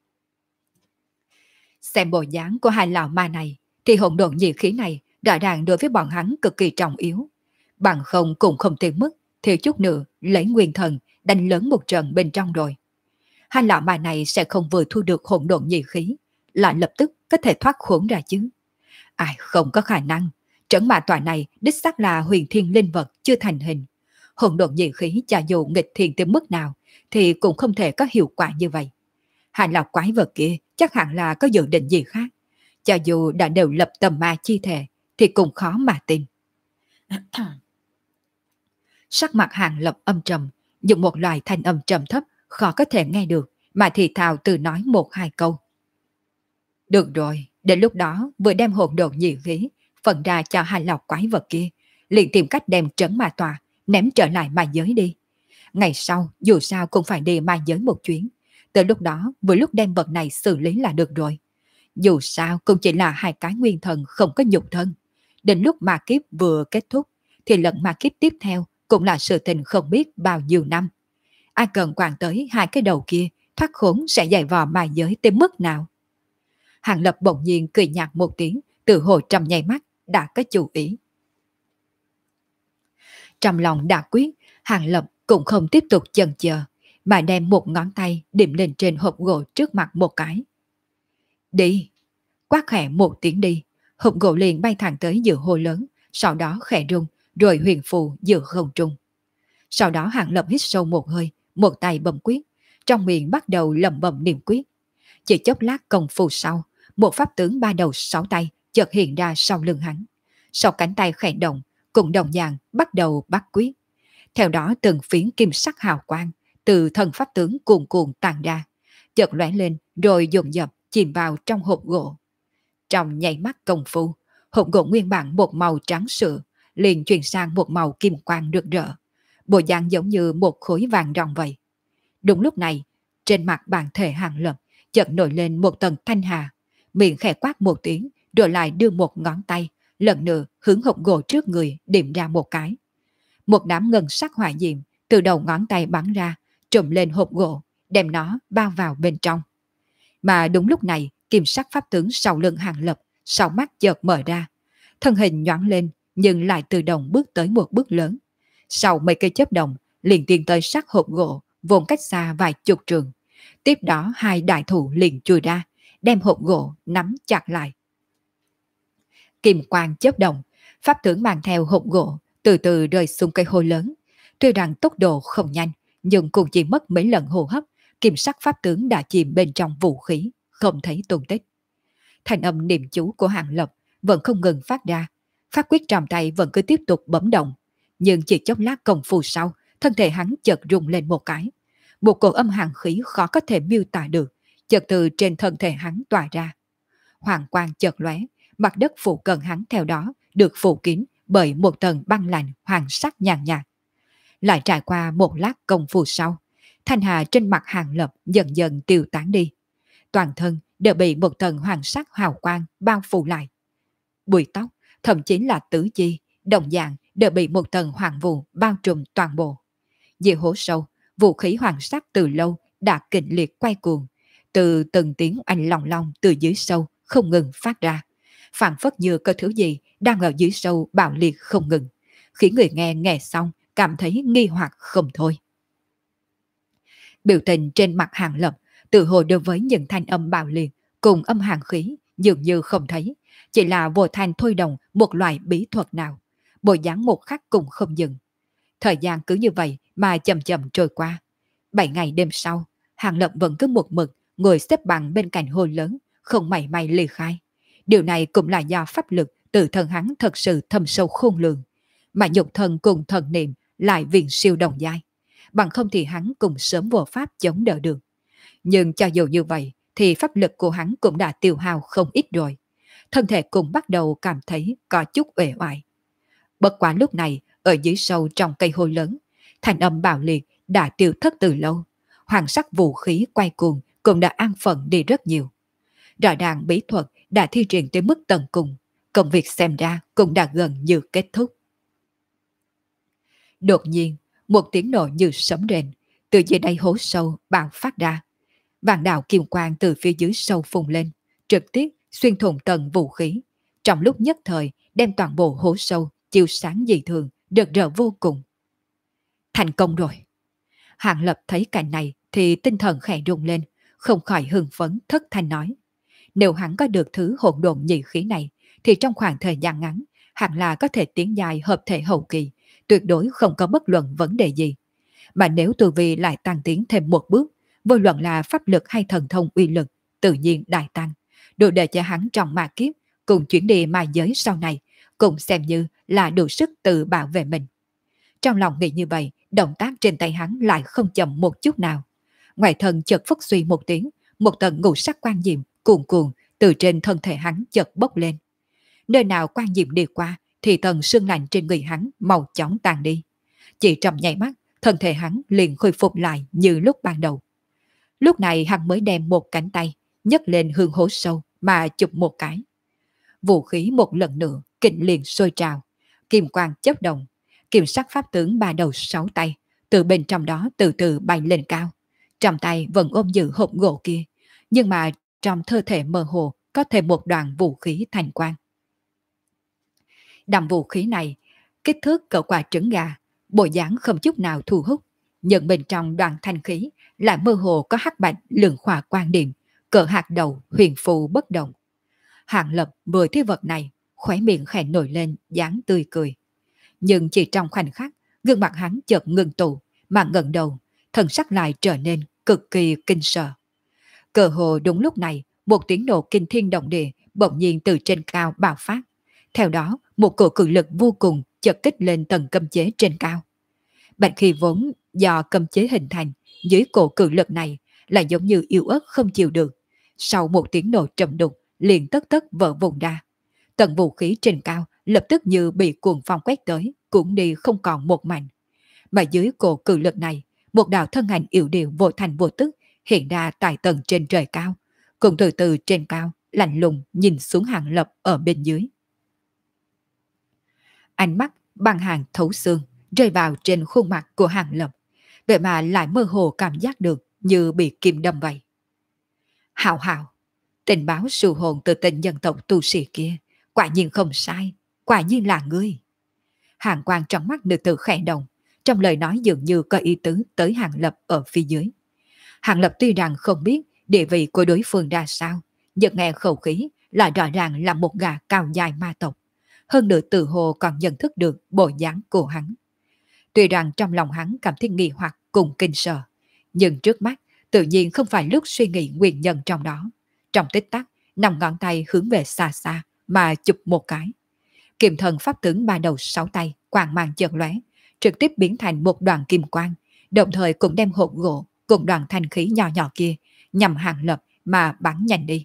Xem bộ dáng của hai lão ma này, thì hỗn độn nhiệt khí này rõ ràng đối với bọn hắn cực kỳ trọng yếu. Bằng không cũng không tiền mất, thiếu chút nữa lấy nguyên thần đánh lớn một trận bên trong rồi. Hai lão ma này sẽ không vừa thu được hỗn độn nhiệt khí, lại lập tức có thể thoát khốn ra chứ. Ai không có khả năng, trấn ma tòa này đích xác là huyền thiên linh vật chưa thành hình. Hỗn độn nhiệt khí cho dù nghịch thiên tới mức nào thì cũng không thể có hiệu quả như vậy. Hai lão quái vật kia chắc hẳn là có dự định gì khác. Cho dù đã đều lập tầm ma chi thể thì cũng khó mà tin. Sắc mặt Hàng Lập âm trầm, dùng một loại thanh âm trầm thấp khó có thể nghe được mà thì thào từ nói một hai câu. Được rồi, đến lúc đó vừa đem hỗn độn nhiệt khí phần ra cho hai lão quái vật kia, liền tìm cách đem trấn ma tòa ném trở lại ma giới đi. Ngày sau dù sao cũng phải đi ma giới một chuyến. Từ lúc đó vừa lúc đem vật này xử lý là được rồi. Dù sao cũng chỉ là hai cái nguyên thần không có nhục thân. Đến lúc ma kiếp vừa kết thúc thì lần ma kiếp tiếp theo cũng là sự tình không biết bao nhiêu năm. Ai cần quản tới hai cái đầu kia thoát khốn sẽ dày vò ma giới tới mức nào. Hàng Lập bỗng nhiên cười nhạt một tiếng, từ hồi trong nháy mắt đã có chủ ý. Trong lòng đã quyết, Hàng Lập cũng không tiếp tục chần chờ, mà đem một ngón tay điểm lên trên hộp gỗ trước mặt một cái. Đi! Quát khẽ một tiếng đi, hộp gỗ liền bay thẳng tới giữa hồ lớn, sau đó khẽ rung, rồi huyền phù giữa không trung. Sau đó Hàng Lập hít sâu một hơi, một tay bấm quyết, trong miệng bắt đầu lẩm bẩm niệm quyết. Chỉ chốc lát công phu sau, một pháp tướng ba đầu sáu tay chợt hiện ra sau lưng hắn. Sau cánh tay khẽ động, cùng đồng dạng bắt đầu bắt quyết. Theo đó từng phiến kim sắc hào quang từ thân pháp tướng cuồn cuộn tàn ra, chợt lóe lên rồi dồn dập chìm vào trong hộp gỗ. Trong nháy mắt công phu, hộp gỗ nguyên bản một màu trắng sữa liền chuyển sang một màu kim quang rực rỡ, bộ dạng giống như một khối vàng ròng vậy. Đúng lúc này, trên mặt bản thể Hàng Lập chợt nổi lên một tầng thanh hà, miệng khẽ quát một tiếng, rồi lại đưa một ngón tay lần nữa hướng hộp gỗ trước người điểm ra một cái. Một đám ngân sắc hỏa diệm từ đầu ngón tay bắn ra, trùm lên hộp gỗ, đem nó bao vào bên trong. Mà đúng lúc này, kim sắc pháp tướng sau lưng Hàng Lập, sau mắt chợt mở ra, thân hình nhoáng lên, nhưng lại tự động bước tới một bước lớn. Sau mấy cây chớp động, liền tiến tới sát hộp gỗ, vốn cách xa vài chục trường. Tiếp đó hai đại thủ liền chui ra, đem hộp gỗ nắm chặt lại. Kim quang chớp động, pháp tướng mang theo hộp gỗ từ từ rơi xuống cây hôi lớn. Tuy rằng tốc độ không nhanh, nhưng cũng chỉ mất mấy lần hô hấp, kim sắc pháp tướng đã chìm bên trong vũ khí, không thấy tung tích. Thành âm niệm chú của Hàng Lập vẫn không ngừng phát ra. Pháp quyết trong tay vẫn cứ tiếp tục bấm động, nhưng chỉ chốc lát công phu sau, thân thể hắn chợt rung lên một cái. Một cỗ âm hàn khí khó có thể miêu tả được, chợt từ trên thân thể hắn tỏa ra. Hoàng quang chợt lóe, mặt đất phụ cận hắn theo đó được phủ kín bởi một tầng băng lạnh hoàng sắc nhàn nhạt. Lại trải qua một lát công phu sau, thanh hà trên mặt Hàng Lập dần dần tiêu tán đi. Toàn thân đều bị một tầng hoàng sắc hào quang bao phủ lại. Bùi tóc, thậm chí là tứ chi, đồng dạng đều bị một tầng hoàng vụ bao trùm toàn bộ. Dưới hố sâu, vũ khí hoàng sắc từ lâu đã kịch liệt quay cuồng, từ từng tiếng oanh lòng long từ dưới sâu không ngừng phát ra, phảng phất như có thứ gì đang ở dưới sâu bạo liệt không ngừng, khiến người nghe nghe xong cảm thấy nghi hoặc không thôi. Biểu tình trên mặt Hàng Lập tự hồ đối với những thanh âm bạo liệt cùng âm hàn khí dường như không thấy, chỉ là vô thanh thôi động một loại bí thuật nào, bộ dáng một khắc cũng không dừng. Thời gian cứ như vậy mà chậm chậm trôi qua. 7 ngày đêm sau, Hàng Lập vẫn cứ một mực ngồi xếp bằng bên cạnh hồ lớn, không mảy may ly khai. Điều này cũng là do pháp lực từ thân hắn thật sự thâm sâu khôn lường, mà nhục thân cùng thần niệm lại viễn siêu đồng giai. Bằng không thì hắn cũng sớm vô pháp chống đỡ được. Nhưng cho dù như vậy, thì pháp lực của hắn cũng đã tiêu hao không ít rồi. Thân thể cũng bắt đầu cảm thấy có chút uể oải. Bất quá lúc này, ở dưới sâu trong cây hôi lớn, thành âm bạo liệt đã tiêu thất từ lâu. Hoàng sắc vũ khí quay cuồng cũng đã an phận đi rất nhiều. Rõ ràng bí thuật đã thi triển tới mức tận cùng, công việc xem ra cũng đã gần như kết thúc. Đột nhiên, một tiếng nổ như sấm rền từ dưới đáy hố sâu bạo phát ra. Vạn đạo kiềm quang từ phía dưới sâu phùng lên, trực tiếp xuyên thủng tầng vũ khí. Trong lúc nhất thời, đem toàn bộ hố sâu chiếu sáng dị thường, rực rỡ vô cùng. Thành công rồi. Hàng Lập thấy cảnh này thì tinh thần khẽ rung lên, không khỏi hưng phấn thất thanh nói. Nếu hắn có được thứ hỗn độn nhị khí này, thì trong khoảng thời gian ngắn, hẳn là có thể tiến dài hợp thể hậu kỳ, tuyệt đối không có bất luận vấn đề gì. Mà nếu tu vi lại tăng tiến thêm một bước, vô luận là pháp lực hay thần thông uy lực, tự nhiên đại tăng, đủ để cho hắn trong ma kiếp, cùng chuyển đi ma giới sau này, cũng xem như là đủ sức tự bảo vệ mình. Trong lòng nghĩ như vậy, động tác trên tay hắn lại không chậm một chút nào. Ngoài thân chợt phất suy một tiếng, một tầng ngũ sắc quan diệm cuồn cuộn từ trên thân thể hắn chợt bốc lên. Nơi nào quan diệm đi qua, thì tầng sương lạnh trên người hắn màu chóng tàn đi. Chỉ trong nháy mắt, thân thể hắn liền khôi phục lại như lúc ban đầu. Lúc này hắn mới đem một cánh tay nhấc lên hướng hố sâu mà chụp một cái. Vũ khí một lần nữa kình liền sôi trào, kim quang chớp động, kim sắc pháp tướng ba đầu sáu tay từ bên trong đó từ từ bay lên cao. Trong tay vẫn ôm giữ hộp gỗ kia, nhưng mà trong cơ thể mơ hồ có thêm một đoạn vũ khí thành quang. Đầm vũ khí này kích thước cỡ quả trứng gà, bộ dáng không chút nào thu hút, nhưng bên trong đoàn thanh khí lại mơ hồ có hắc bạch lượng khỏa quan điểm, cỡ hạt đầu huyền phù bất động. Hàng Lập vừa thấy vật này, khóe miệng khẽ nổi lên dáng tươi cười. Nhưng chỉ trong khoảnh khắc, gương mặt hắn chợt ngừng tụ, mà ngẩng đầu, thần sắc lại trở nên cực kỳ kinh sợ. Cơ hồ đúng lúc này, một tiếng nổ kinh thiên động địa bỗng nhiên từ trên cao bạo phát. Theo đó, một cổ cự lực vô cùng chợt kích lên tầng cấm chế trên cao. Bạch khí vốn do cấm chế hình thành, dưới cổ cự lực này là giống như yếu ớt không chịu được. Sau một tiếng nổ trầm đục, liền tất tất vỡ vụn ra. Tầng vũ khí trên cao lập tức như bị cuồng phong quét tới, cũng đi không còn một mảnh. Mà dưới cổ cự lực này, một đạo thân ảnh yếu điệu vô thành vô tức hiện ra tại tầng trên trời cao, cùng từ từ trên cao lạnh lùng nhìn xuống Hàng Lập ở bên dưới. Ánh mắt băng hàng thấu xương rơi vào trên khuôn mặt của Hàng Lập, vậy mà lại mơ hồ cảm giác được như bị kim đâm vậy. Hảo hảo, tình báo sưu hồn từ tình dân tộc tu sĩ kia, quả nhiên không sai, quả nhiên là ngươi. Hàng quang trong mắt nữ tử khẽ động, trong lời nói dường như có ý tứ tới Hàng Lập ở phía dưới. Hàng Lập tuy rằng không biết địa vị của đối phương ra sao, nhưng nghe khẩu khí là rõ ràng là một gã cao dài ma tộc. Hơn nữa tự hồ còn nhận thức được bộ dáng của hắn. Tuy rằng trong lòng hắn cảm thấy nghi hoặc cùng kinh sợ, nhưng trước mắt tự nhiên không phải lúc suy nghĩ nguyên nhân trong đó. Trong tích tắc, nằm ngón tay hướng về xa xa mà chụp một cái. Kiềm thần pháp tướng ba đầu sáu tay, quang mang chợt lóe, trực tiếp biến thành một đoàn kim quang, đồng thời cũng đem hộp gỗ cùng đoàn thanh khí nhỏ nhỏ kia nhằm Hàng Lập mà bắn nhanh đi.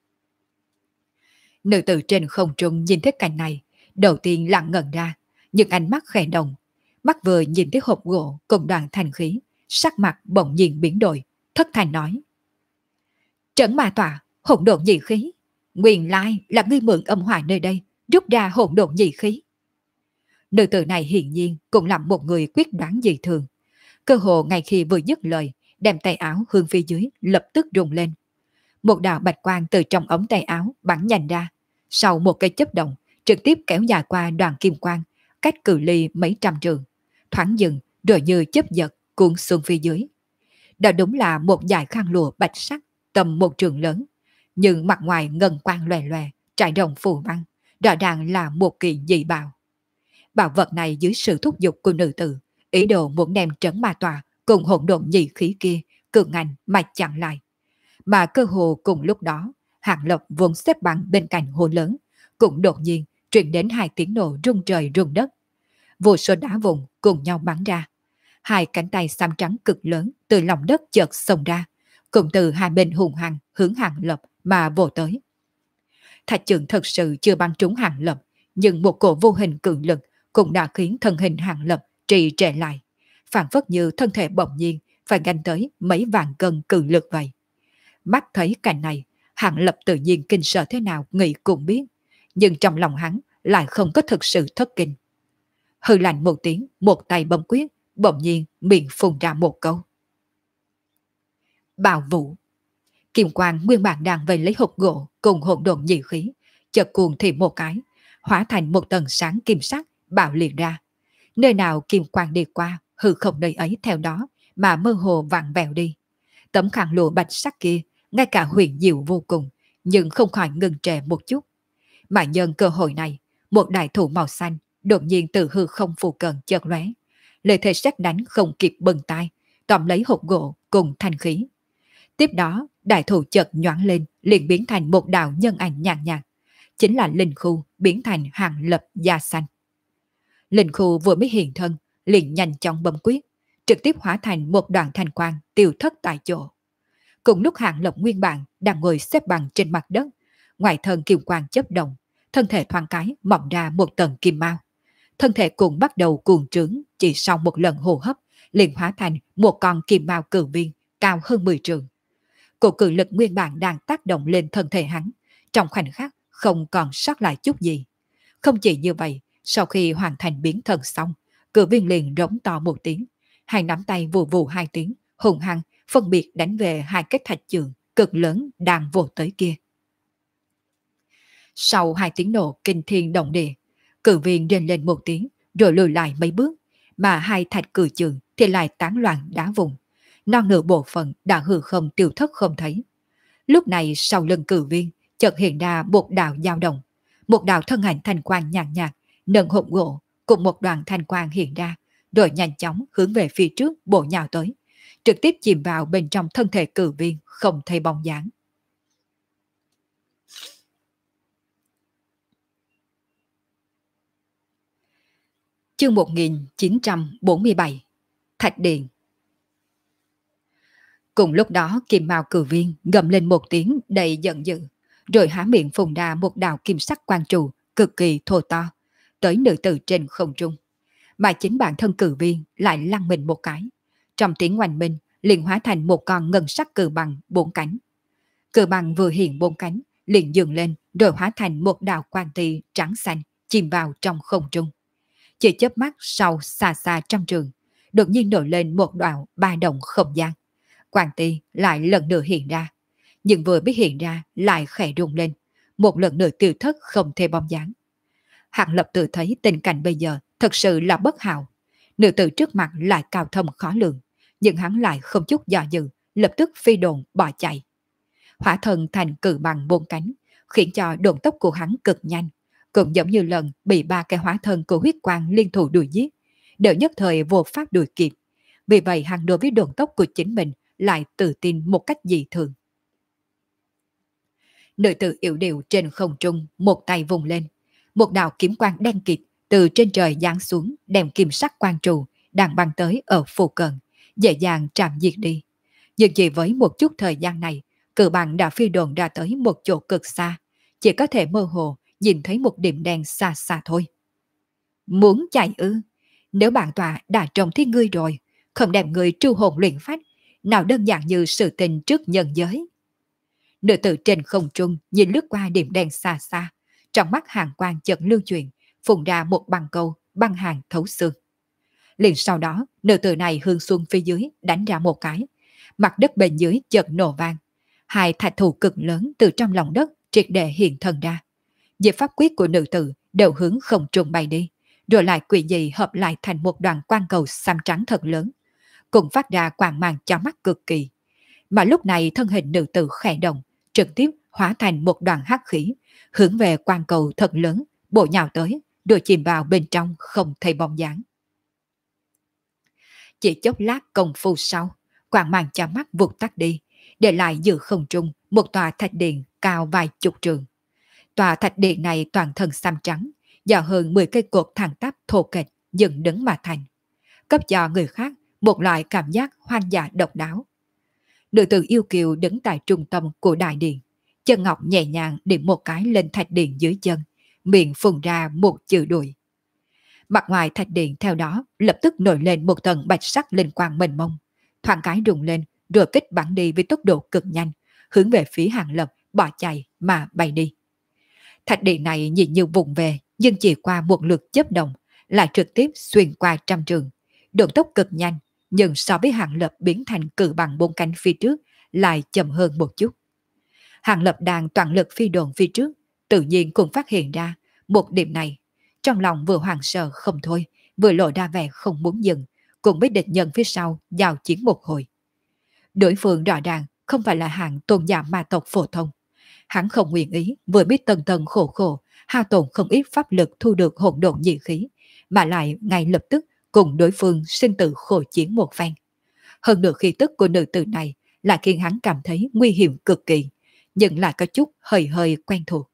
Nữ tử trên không trung nhìn thấy cảnh này, đầu tiên lặng ngẩn ra, nhưng ánh mắt khẽ động, mắt vừa nhìn thấy hộp gỗ cùng đoàn thanh khí, sắc mặt bỗng nhiên biến đổi, thất thanh nói: Trấn ma tọa, hỗn độn nhị khí, nguyên lai là ngươi mượn âm hỏa nơi đây, rút ra hỗn độn nhị khí. Nữ tử này hiển nhiên cũng là một người quyết đoán dị thường, cơ hồ ngay khi vừa dứt lời, đem tay áo hướng phía dưới lập tức rung lên. Một đạo bạch quang từ trong ống tay áo bắn nhanh ra, sau một cây chớp động, trực tiếp kéo dài qua đoàn kim quang, cách cự ly mấy trăm trường, thoáng dừng rồi như chớp giật cuốn xuống phía dưới. Đó đúng là một dải khăn lụa bạch sắc, tầm một trường lớn, nhưng mặt ngoài ngân quang lòe lòe, trải rộng phù văn, rõ ràng là một kiện dị bảo. Bảo vật này dưới sự thúc giục của nữ tử, ý đồ muốn đem trấn ma tòa cùng hỗn độn nhị khí kia cường ngành mà chặn lại. Mà cơ hồ cùng lúc đó, Hạng Lập vốn xếp bằng bên cạnh hồ lớn, cũng đột nhiên truyền đến hai tiếng nổ rung trời rung đất. Vô số đá vụn cùng nhau bắn ra. Hai cánh tay xám trắng cực lớn từ lòng đất chợt xông ra, cùng từ hai bên hùng hăng hướng Hạng Lập mà vồ tới. Thạch Trượng thật sự chưa bắn trúng Hạng Lập, nhưng một cổ vô hình cường lực cũng đã khiến thân hình Hạng Lập trì trệ lại, phản phất như thân thể bỗng nhiên phải gánh tới mấy vạn cân cự lực vậy. Mắt thấy cảnh này, Hạng Lập tự nhiên kinh sợ thế nào nghĩ cũng biết, nhưng trong lòng hắn lại không có thực sự thất kinh. Hừ lạnh một tiếng, một tay bấm quyết, bỗng nhiên miệng phun ra một câu: Bào vũ. Kim quang nguyên bản đang vây lấy hộp gỗ cùng hỗn độn nhị khí, chợt cuồng thì một cái, hóa thành một tầng sáng kim sắc bạo liệt ra. Nơi nào kim quang đi qua, hư không nơi ấy theo đó mà mơ hồ vặn vẹo đi. Tấm khăn lụa bạch sắc kia, ngay cả huyền diệu vô cùng, nhưng không khỏi ngừng trệ một chút. Mà nhân cơ hội này, một đại thủ màu xanh đột nhiên từ hư không phù cận chợt lóe, lời thể xét đánh không kịp bừng tay, tóm lấy hộp gỗ cùng thanh khí. Tiếp đó, đại thủ chợt nhoáng lên, liền biến thành một đạo nhân ảnh nhàn nhạt, chính là Linh Khu biến thành Hàng Lập da xanh. Linh Khu vừa mới hiện thân, liền nhanh chóng bấm quyết, trực tiếp hóa thành một đoàn thanh quang tiêu thất tại chỗ. Cùng lúc Hạng Lập nguyên bản đang ngồi xếp bằng trên mặt đất, ngoài thân kim quang chớp động, thân thể thoáng cái mọc ra một tầng kim mao. Thân thể cũng bắt đầu cuồng trướng, chỉ sau một lần hô hấp, liền hóa thành một con kim mao cự viên cao hơn 10 trượng. Cổ cự lực nguyên bản đang tác động lên thân thể hắn, trong khoảnh khắc không còn sót lại chút gì. Không chỉ như vậy, sau khi hoàn thành biến thần xong, cự viên liền rống to một tiếng, hai nắm tay vù vù hai tiếng, hùng hăng phân biệt đánh về hai cái thạch chưởng cực lớn đang vồ tới kia. Sau hai tiếng nổ kinh thiên động địa, cự viên rên lên một tiếng rồi lùi lại mấy bước, mà hai thạch cử chưởng thì lại tán loạn đá vùng, non nửa bộ phận đã hư không tiêu thất không thấy. Lúc này sau lưng cự viên chợt hiện ra một đạo dao động, một đạo thân ảnh thanh quang nhàn nhạt nâng hộp gỗ cùng một đoàn thanh quang hiện ra, rồi nhanh chóng hướng về phía trước bổ nhào tới, trực tiếp chìm vào bên trong thân thể cự viên không thấy bóng dáng. Chương 1947 Thạch Điện. Cùng lúc đó kim mao cử viên gầm lên một tiếng đầy giận dữ, rồi há miệng phun ra một đạo kim sắc quang trụ cực kỳ thô to, tới nữ tử trên không trung. Mà chính bản thân cử viên lại lăn mình một cái. Trong tiếng oanh minh liền hóa thành một con ngân sắc cự bằng bốn cánh. Cự bằng vừa hiện bốn cánh, liền dừng lên rồi hóa thành một đạo quang tì trắng xanh chìm vào trong không trung. Chỉ chớp mắt sau xa xa trăm trường, đột nhiên nổi lên một đoạn ba động không gian. Quang ti lại lần nữa hiện ra, nhưng vừa biết hiện ra lại khẽ rung lên, một lần nữa tiêu thất không thể bóng dáng. Hạng Lập tự thấy tình cảnh bây giờ thật sự là bất hảo. Nữ tử trước mặt lại cao thâm khó lường, nhưng hắn lại không chút do dự, lập tức phi độn bỏ chạy. Hỏa thần thành cự bằng bốn cánh, khiến cho độn tốc của hắn cực nhanh, cũng giống như lần bị ba cái hóa thân của huyết quang liên thủ đuổi giết, đều nhất thời vô pháp đuổi kịp. Vì vậy hắn đối với độn tốc của chính mình lại tự tin một cách dị thường. Nữ tử yểu điệu trên không trung một tay vùng lên, một đạo kiếm quang đen kịt từ trên trời giáng xuống, đem kim sắc quang trụ đang băng tới ở phù cận, dễ dàng chạm diệt đi. Nhưng chỉ với một chút thời gian này, cự bằng đã phi đồn ra tới một chỗ cực xa, chỉ có thể mơ hồ nhìn thấy một điểm đen xa xa thôi. Muốn chạy ư? Nếu bản tọa đã trông thấy ngươi rồi, không đem ngươi tru hồn luyện phách, nào đơn giản như sự tình trước nhân giới. Nữ tử trên không trung nhìn lướt qua điểm đen xa xa, trong mắt hàng quang chợt lưu chuyển, phun ra một băng câu, băng hàng thấu xương. Liền sau đó, nữ tử này hướng xuống phía dưới đánh ra một cái, mặt đất bên dưới chợt nổ vang, hai thạch thủ cực lớn từ trong lòng đất triệt để hiện thân ra. Diệp pháp quyết của nữ tử đều hướng không trung bay đi, rồi lại quỷ dị hợp lại thành một đoàn quang cầu xám trắng thật lớn, cùng phát ra quang mang cho mắt cực kỳ. Mà lúc này thân hình nữ tử khẽ động, trực tiếp hóa thành một đoàn hắc khí, hướng về quang cầu thật lớn, bổ nhào tới, rồi chìm vào bên trong không thấy bóng dáng. Chỉ chốc lát công phu sau, quang mang cho mắt vụt tắt đi, để lại giữa không trung một tòa thạch điện cao vài chục trường. Tòa thạch điện này toàn thân xám trắng, do hơn 10 cây cột thẳng tắp thô kệch dựng đứng mà thành, cấp cho người khác một loại cảm giác hoang dã độc đáo. Nữ tử yêu kiều đứng tại trung tâm của đại điện, chân ngọc nhẹ nhàng điểm một cái lên thạch điện dưới chân, miệng phun ra một chữ đuổi. Mặt ngoài thạch điện theo đó lập tức nổi lên một tầng bạch sắc linh quang mênh mông, thoáng cái rung lên rồi kích bắn đi với tốc độ cực nhanh, hướng về phía Hàng Lập bỏ chạy mà bay đi. Thạch điện này nhìn như vùng về, nhưng chỉ qua một lượt chớp động lại trực tiếp xuyên qua trăm trường, độ tốc cực nhanh, nhưng so với Hàng Lập biến thành cự bằng bốn cánh phía trước lại chậm hơn một chút. Hàng Lập đang toàn lực phi đồn phía trước, tự nhiên cũng phát hiện ra một điểm này, trong lòng vừa hoảng sợ không thôi, vừa lộ ra vẻ không muốn dừng, cùng với địch nhân phía sau giao chiến một hồi. Đối phương rõ ràng không phải là hạng tôn giả ma tộc phổ thông. Hắn không nguyện ý vừa biết tầng tầng khổ khổ, hao tổn không ít pháp lực thu được hỗn độn dị khí, mà lại ngay lập tức cùng đối phương sinh tử khổ chiến một phen. Hơn nữa khí tức của nữ tử này lại khiến hắn cảm thấy nguy hiểm cực kỳ, nhưng lại có chút hơi hơi quen thuộc.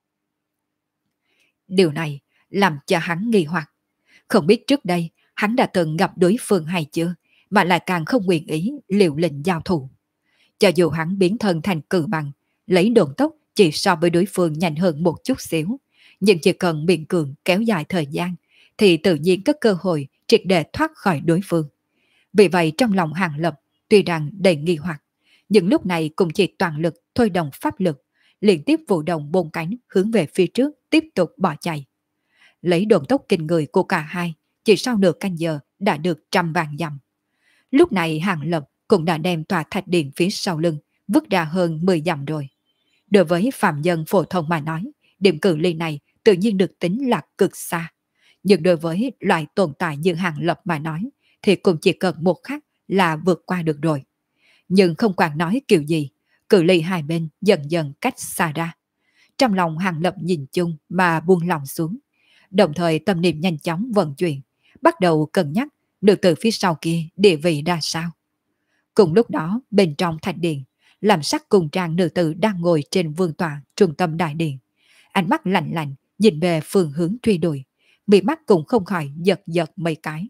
Điều này làm cho hắn nghi hoặc. Không biết trước đây hắn đã từng gặp đối phương hay chưa, mà lại càng không nguyện ý liều lĩnh giao thủ. Cho dù hắn biến thân thành cự bằng, lấy độn tốc chỉ so với đối phương nhanh hơn một chút xíu, nhưng chỉ cần miễn cường kéo dài thời gian, thì tự nhiên có cơ hội triệt để thoát khỏi đối phương. Vì vậy trong lòng Hàng Lập tuy rằng đầy nghi hoặc, nhưng lúc này cũng chỉ toàn lực thôi động pháp lực, liên tiếp vụ động bốn cánh hướng về phía trước tiếp tục bỏ chạy. Lấy độn tốc kinh người của cả hai, chỉ sau nửa canh giờ đã được 100.000 dặm. Lúc này Hàng Lập cũng đã đem tòa thạch điện phía sau lưng vứt ra hơn 10 dặm rồi. Đối với phạm nhân phổ thông mà nói, điểm cự ly này tự nhiên được tính là cực xa. Nhưng đối với loại tồn tại như Hàng Lập mà nói, thì cũng chỉ cần một khắc là vượt qua được rồi. Nhưng không quản nói kiểu gì, cự ly hai bên dần dần cách xa ra. Trong lòng Hàng Lập nhìn chung mà buông lòng xuống, đồng thời tâm niệm nhanh chóng vận chuyển, bắt đầu cân nhắc nữ tử phía sau kia địa vị ra sao. Cùng lúc đó, bên trong thạch điện, làm sắc cùng trang nữ tử đang ngồi trên vương tọa trung tâm đại điện. Ánh mắt lạnh lạnh nhìn về phương hướng truy đuổi, bị mắt cũng không khỏi giật giật mấy cái.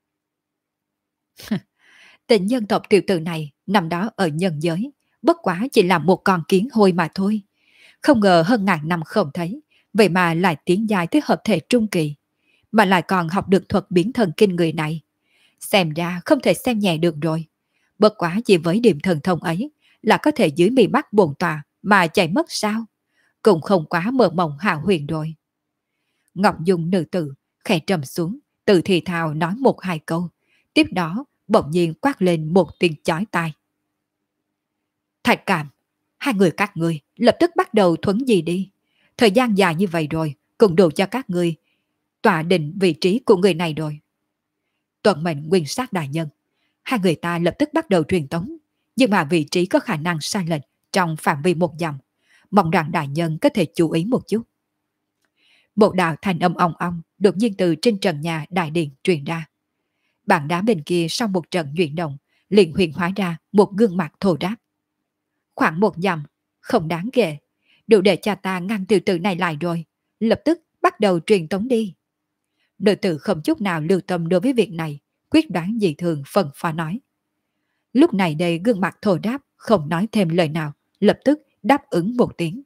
Tình nhân tộc tiểu tử này nằm đó ở nhân giới, bất quá chỉ là một con kiến hôi mà thôi. Không ngờ hơn ngàn năm không thấy, vậy mà lại tiến dài tới hợp thể trung kỳ, mà lại còn học được thuật biến thần kinh người này. Xem ra không thể xem nhẹ được rồi. Bất quá chỉ với điểm thần thông ấy là có thể dưới mì mắt bồn tòa mà chạy mất sao? Cũng không quá mơ mộng hào huyền rồi. Ngọc Dung nữ tử khẽ trầm xuống, tự thì thào nói một hai câu. Tiếp đó bỗng nhiên quát lên một tiếng chói tai. Thạch Cảm, hai người các ngươi lập tức bắt đầu thuấn gì đi. Thời gian dài như vậy rồi, cũng đủ cho các ngươi tỏa định vị trí của người này rồi. Tuần mệnh nguyên sát đại nhân, hai người ta lập tức bắt đầu truyền tống, nhưng mà vị trí có khả năng sai lệch trong phạm vi một dặm. Mong rằng đại nhân có thể chú ý một chút. Một đạo thanh âm ong ong đột nhiên từ trên trần nhà đại điện truyền ra. Bàn đá bên kia sau một trận chuyển động, liền huyền hóa ra một gương mặt thô ráp. Khoảng một dặm, không đáng ghê, đủ để cha ta ngăn tiểu tử này lại rồi, lập tức bắt đầu truyền tống đi. Nữ tử không chút nào lưu tâm đối với việc này, quyết đoán dị thường phân phó nói. Lúc này đây gương mặt thô đáp, không nói thêm lời nào, lập tức đáp ứng một tiếng.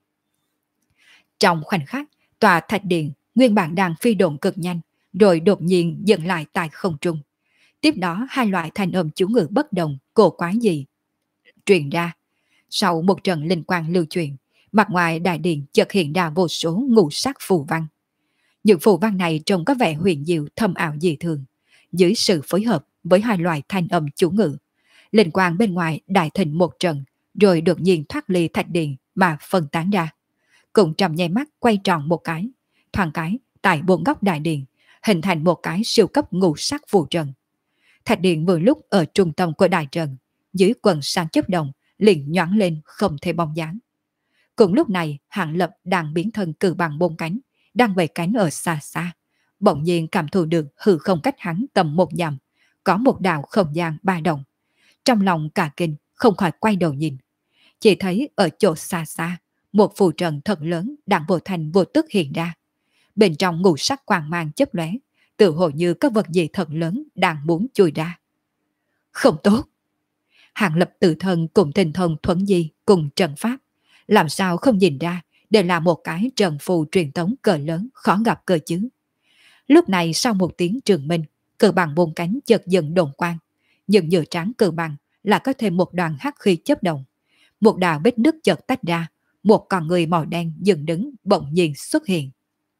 Trong khoảnh khắc, tòa thạch điện nguyên bản đang phi độn cực nhanh, rồi đột nhiên dừng lại tại không trung. Tiếp đó hai loại thanh âm chú ngữ bất đồng, cổ quái gì truyền ra. Sau một trận linh quang lưu truyền, mặt ngoài đại điện chợt hiện ra vô số ngũ sắc phù văn. Những phù văn này trông có vẻ huyền diệu thâm ảo dị thường. Dưới sự phối hợp với hai loại thanh âm chú ngữ, linh quang bên ngoài đại thịnh một trận, rồi đột nhiên thoát ly thạch điện mà phân tán ra. Cùng trong nháy mắt quay tròn một cái, thoáng cái tại bốn góc đại điện, hình thành một cái siêu cấp ngũ sắc phù trận. Thạch điện vừa lúc ở trung tâm của đại trận, dưới quần sáng chớp động liền nhoáng lên không thể bóng dáng. Cùng lúc này, Hạng Lập đang biến thân cử bằng bốn cánh, đang vẫy cánh ở xa xa, bỗng nhiên cảm thụ được hư không cách hắn tầm một dặm, có một đạo không gian ba động. Trong lòng cả kinh, không khỏi quay đầu nhìn, chỉ thấy ở chỗ xa xa, một phù trận thật lớn đang vô thành vô tức hiện ra. Bên trong ngũ sắc quang mang chớp lóe, tự hồ như các vật gì thật lớn đang muốn chui ra. Không tốt! Hạng Lập tự thân cùng tinh thần thuẫn di cùng trận pháp, làm sao không nhìn ra đều là một cái trận phù truyền tống cỡ lớn khó gặp cơ chứ. Lúc này sau một tiếng trường minh, cự bằng bốn cánh chợt dần đồn quang, nhưng giữa trán cự bằng là có thêm một đoàn hắc khí chớp động. Một đạo vết nứt chợt tách ra, một con người màu đen dừng đứng bỗng nhiên xuất hiện.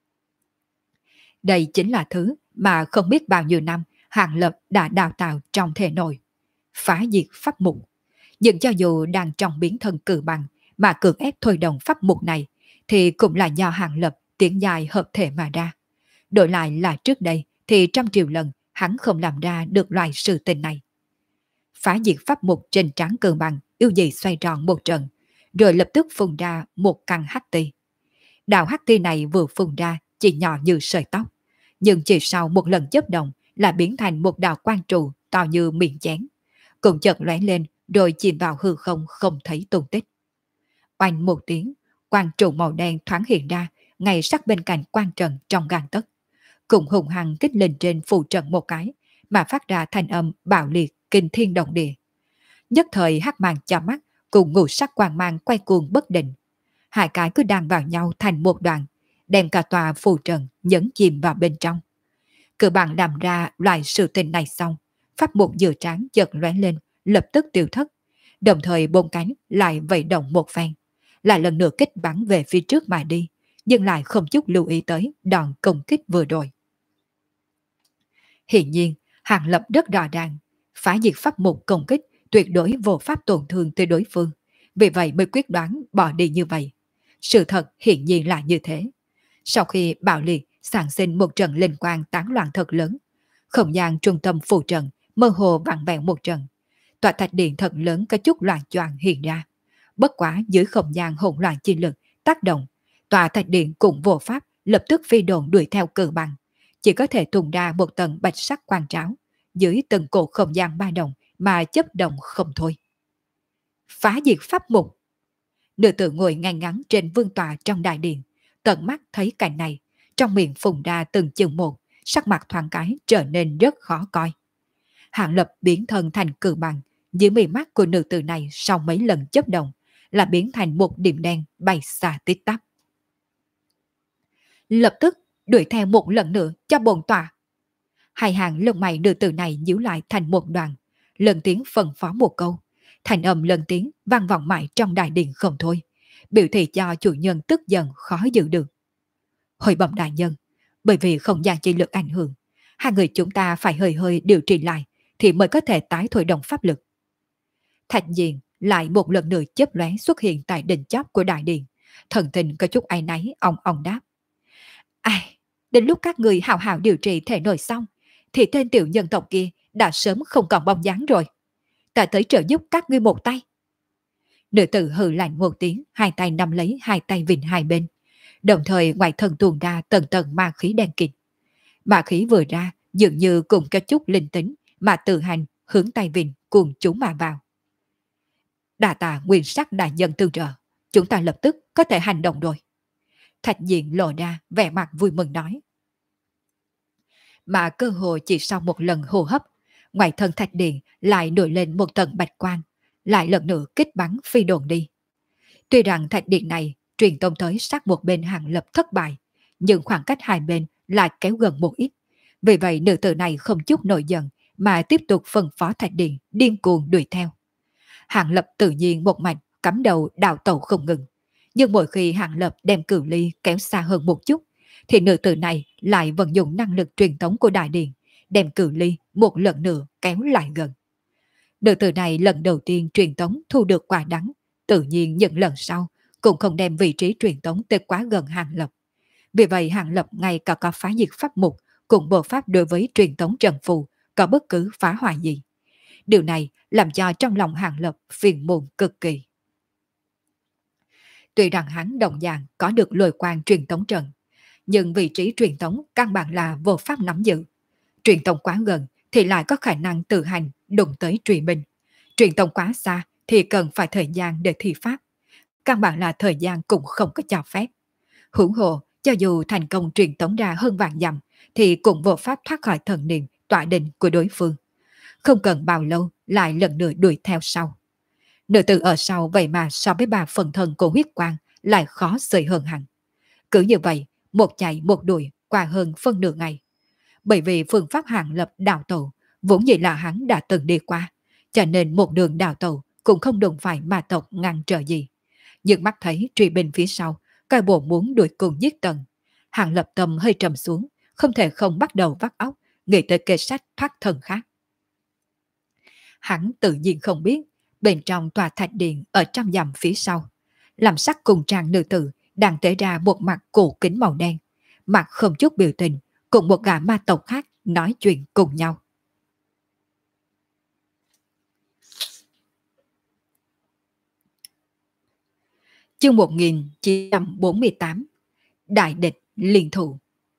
Đây chính là thứ mà không biết bao nhiêu năm Hạng Lập đã đào tạo trong thể nội. Phá diệt pháp mục. Nhưng cho dù đang trong biến thân cử bằng mà cưỡng ép thôi động pháp mục này, thì cũng là do Hạng Lập tiến dài hợp thể mà ra. Đổi lại là trước đây thì trăm triệu lần hắn không làm ra được loại sự tình này. Phá diệt pháp mục trên trán cử bằng yêu dị xoay tròn một trận, rồi lập tức phun ra một căn hắc ti. Đạo hắc ti này vừa phun ra chỉ nhỏ như sợi tóc, nhưng chỉ sau một lần chớp động là biến thành một đạo quang trụ to như miệng chén, cùng chợt lóe lên rồi chìm vào hư không không thấy tung tích. Oanh một tiếng, quang trụ màu đen thoáng hiện ra ngay sát bên cạnh quan trận trong gang tấc, cùng hùng hăng kích lên trên phù trận một cái mà phát ra thanh âm bạo liệt kinh thiên động địa. Nhất thời hắc màn cho mắt cùng ngũ sắc quang mang quay cuồng bất định, hai cái cứ đan vào nhau thành một đoạn, đem cả tòa phù trận nhấn chìm vào bên trong. Cự bằng làm ra loại sự tình này xong, pháp mục giữa trán chợt lóe lên, lập tức tiêu thất, đồng thời bốn cánh lại vẫy động một phen, lại lần nữa kích bắn về phía trước mà đi, nhưng lại không chút lưu ý tới đòn công kích vừa rồi. Hiển nhiên, Hạng Lập rất rõ ràng, phá diệt pháp mục công kích tuyệt đối vô pháp tổn thương tới đối phương, vì vậy mới quyết đoán bỏ đi như vậy. Sự thật hiển nhiên là như thế. Sau khi bạo liệt sản sinh một trận linh quang tán loạn thật lớn, không gian trung tâm phù trận mơ hồ vặn vẹo một trận, tòa thạch điện thật lớn có chút loạn choạng hiện ra. Bất quá dưới không gian hỗn loạn chi lực tác động, tòa thạch điện cũng vô pháp lập tức phi độn đuổi theo cự bằng, chỉ có thể tung ra một tầng bạch sắc quang tráo dưới từng cổ không gian ba động mà chấp động không thôi. Phá diệt pháp mục. Nữ tử ngồi ngay ngắn trên vương tọa trong đại điện, tận mắt thấy cảnh này, trong miệng phùng ra từng chừng một, sắc mặt thoáng cái trở nên rất khó coi. Hạng Lập biến thân thành cự bằng, dưới mí mắt của nữ tử này sau mấy lần chấp động là biến thành một điểm đen bay xa tít tắp. Lập tức đuổi theo một lần nữa cho bổn tọa. Hai hàng lông mày nữ tử này nhíu lại thành một đoàn, lần tiếng phân phó một câu, thành âm lần tiếng vang vọng mãi trong đại điện không thôi, biểu thị cho chủ nhân tức giận khó giữ được. Hồi bẩm đại nhân, bởi vì không gian chi lực ảnh hưởng, hai người chúng ta phải hơi hơi điều trị lại thì mới có thể tái thôi động pháp lực. Thạch Diện lại một lần nữa chớp lóe xuất hiện tại đỉnh chóp của đại điện, thần tình có chút áy náy ong đáp. Ai, đến lúc các người hào hào điều trị thể nội xong, thì tên tiểu nhân tộc kia đã sớm không còn bóng dáng rồi. Ta tới trợ giúp các ngươi một tay. Nữ tử hừ lạnh một tiếng, hai tay nắm lấy hai tay vịn hai bên, đồng thời ngoài thân tuôn ra tầng tầng ma khí đen kịt. Ma khí vừa ra, dường như cùng có chút linh tính mà tự hành hướng tay vịn cùng chúng mà vào. Đà tạ nguyên sắc đại nhân tương trợ, chúng ta lập tức có thể hành động rồi. Thạch Diện lộ ra vẻ mặt vui mừng nói. Mà cơ hội chỉ sau một lần hô hấp, ngoài thân thạch điện lại nổi lên một tầng bạch quang, lại lần nữa kích bắn phi đồn đi. Tuy rằng thạch điện này truyền tông tới sát một bên Hàng Lập thất bại, nhưng khoảng cách hai bên lại kéo gần một ít. Vì vậy nữ tử này không chút nổi giận mà tiếp tục phân phó thạch điện điên cuồng đuổi theo. Hàng Lập tự nhiên một mạch cắm đầu đào tẩu không ngừng. Nhưng mỗi khi Hàng Lập đem cự ly kéo xa hơn một chút, thì nữ tử này lại vận dụng năng lực truyền thống của đại điện, đem cự ly một lần nữa kéo lại gần. Nữ tử này lần đầu tiên truyền tống thu được quả đắng, tự nhiên những lần sau cũng không đem vị trí truyền tống tới quá gần Hàng Lập. Vì vậy Hàng Lập ngay cả có phá diệt pháp mục cùng bộ pháp đối với truyền tống trần phù có bất cứ phá hoại gì. Điều này làm cho trong lòng Hàng Lập phiền muộn cực kỳ. Tuy rằng hắn đồng dạng có được lôi quang truyền tống trận, nhưng vị trí truyền tống căn bản là vô pháp nắm giữ. Truyền tống quá gần thì lại có khả năng tự hành đụng tới truy binh. Truyền tống quá xa thì cần phải thời gian để thi pháp. Căn bản là thời gian cũng không có cho phép. Hưởng hộ, cho dù thành công truyền tống ra hơn vạn dặm, thì cũng vô pháp thoát khỏi thần niệm tỏa định của đối phương. Không cần bao lâu lại lần nữa đuổi theo sau. Nữ tử ở sau vậy mà so với bà phần thân của huyết quang lại khó sơi hơn hẳn. Cứ như vậy, một chạy một đuổi qua hơn phân nửa ngày. Bởi vì phương pháp Hàng Lập đào tẩu vốn dĩ là hắn đã từng đi qua, cho nên một đường đào tẩu cũng không đụng phải ma tộc ngăn trở gì. Nhưng mắt thấy truy binh phía sau, coi bộ muốn đuổi cùng giết tận. Hàng Lập tâm hơi trầm xuống, không thể không bắt đầu vắt óc, nghĩ tới kê sách thoát thân khác. Hắn tự nhiên không biết, bên trong tòa thạch điện ở trăm dặm phía sau, làm sắc cùng trang nữ tử đang tế ra một mặt cổ kính màu đen, mặt không chút biểu tình, cùng một gã ma tộc khác nói chuyện cùng nhau. Chương 1948 Đại địch liên thủ.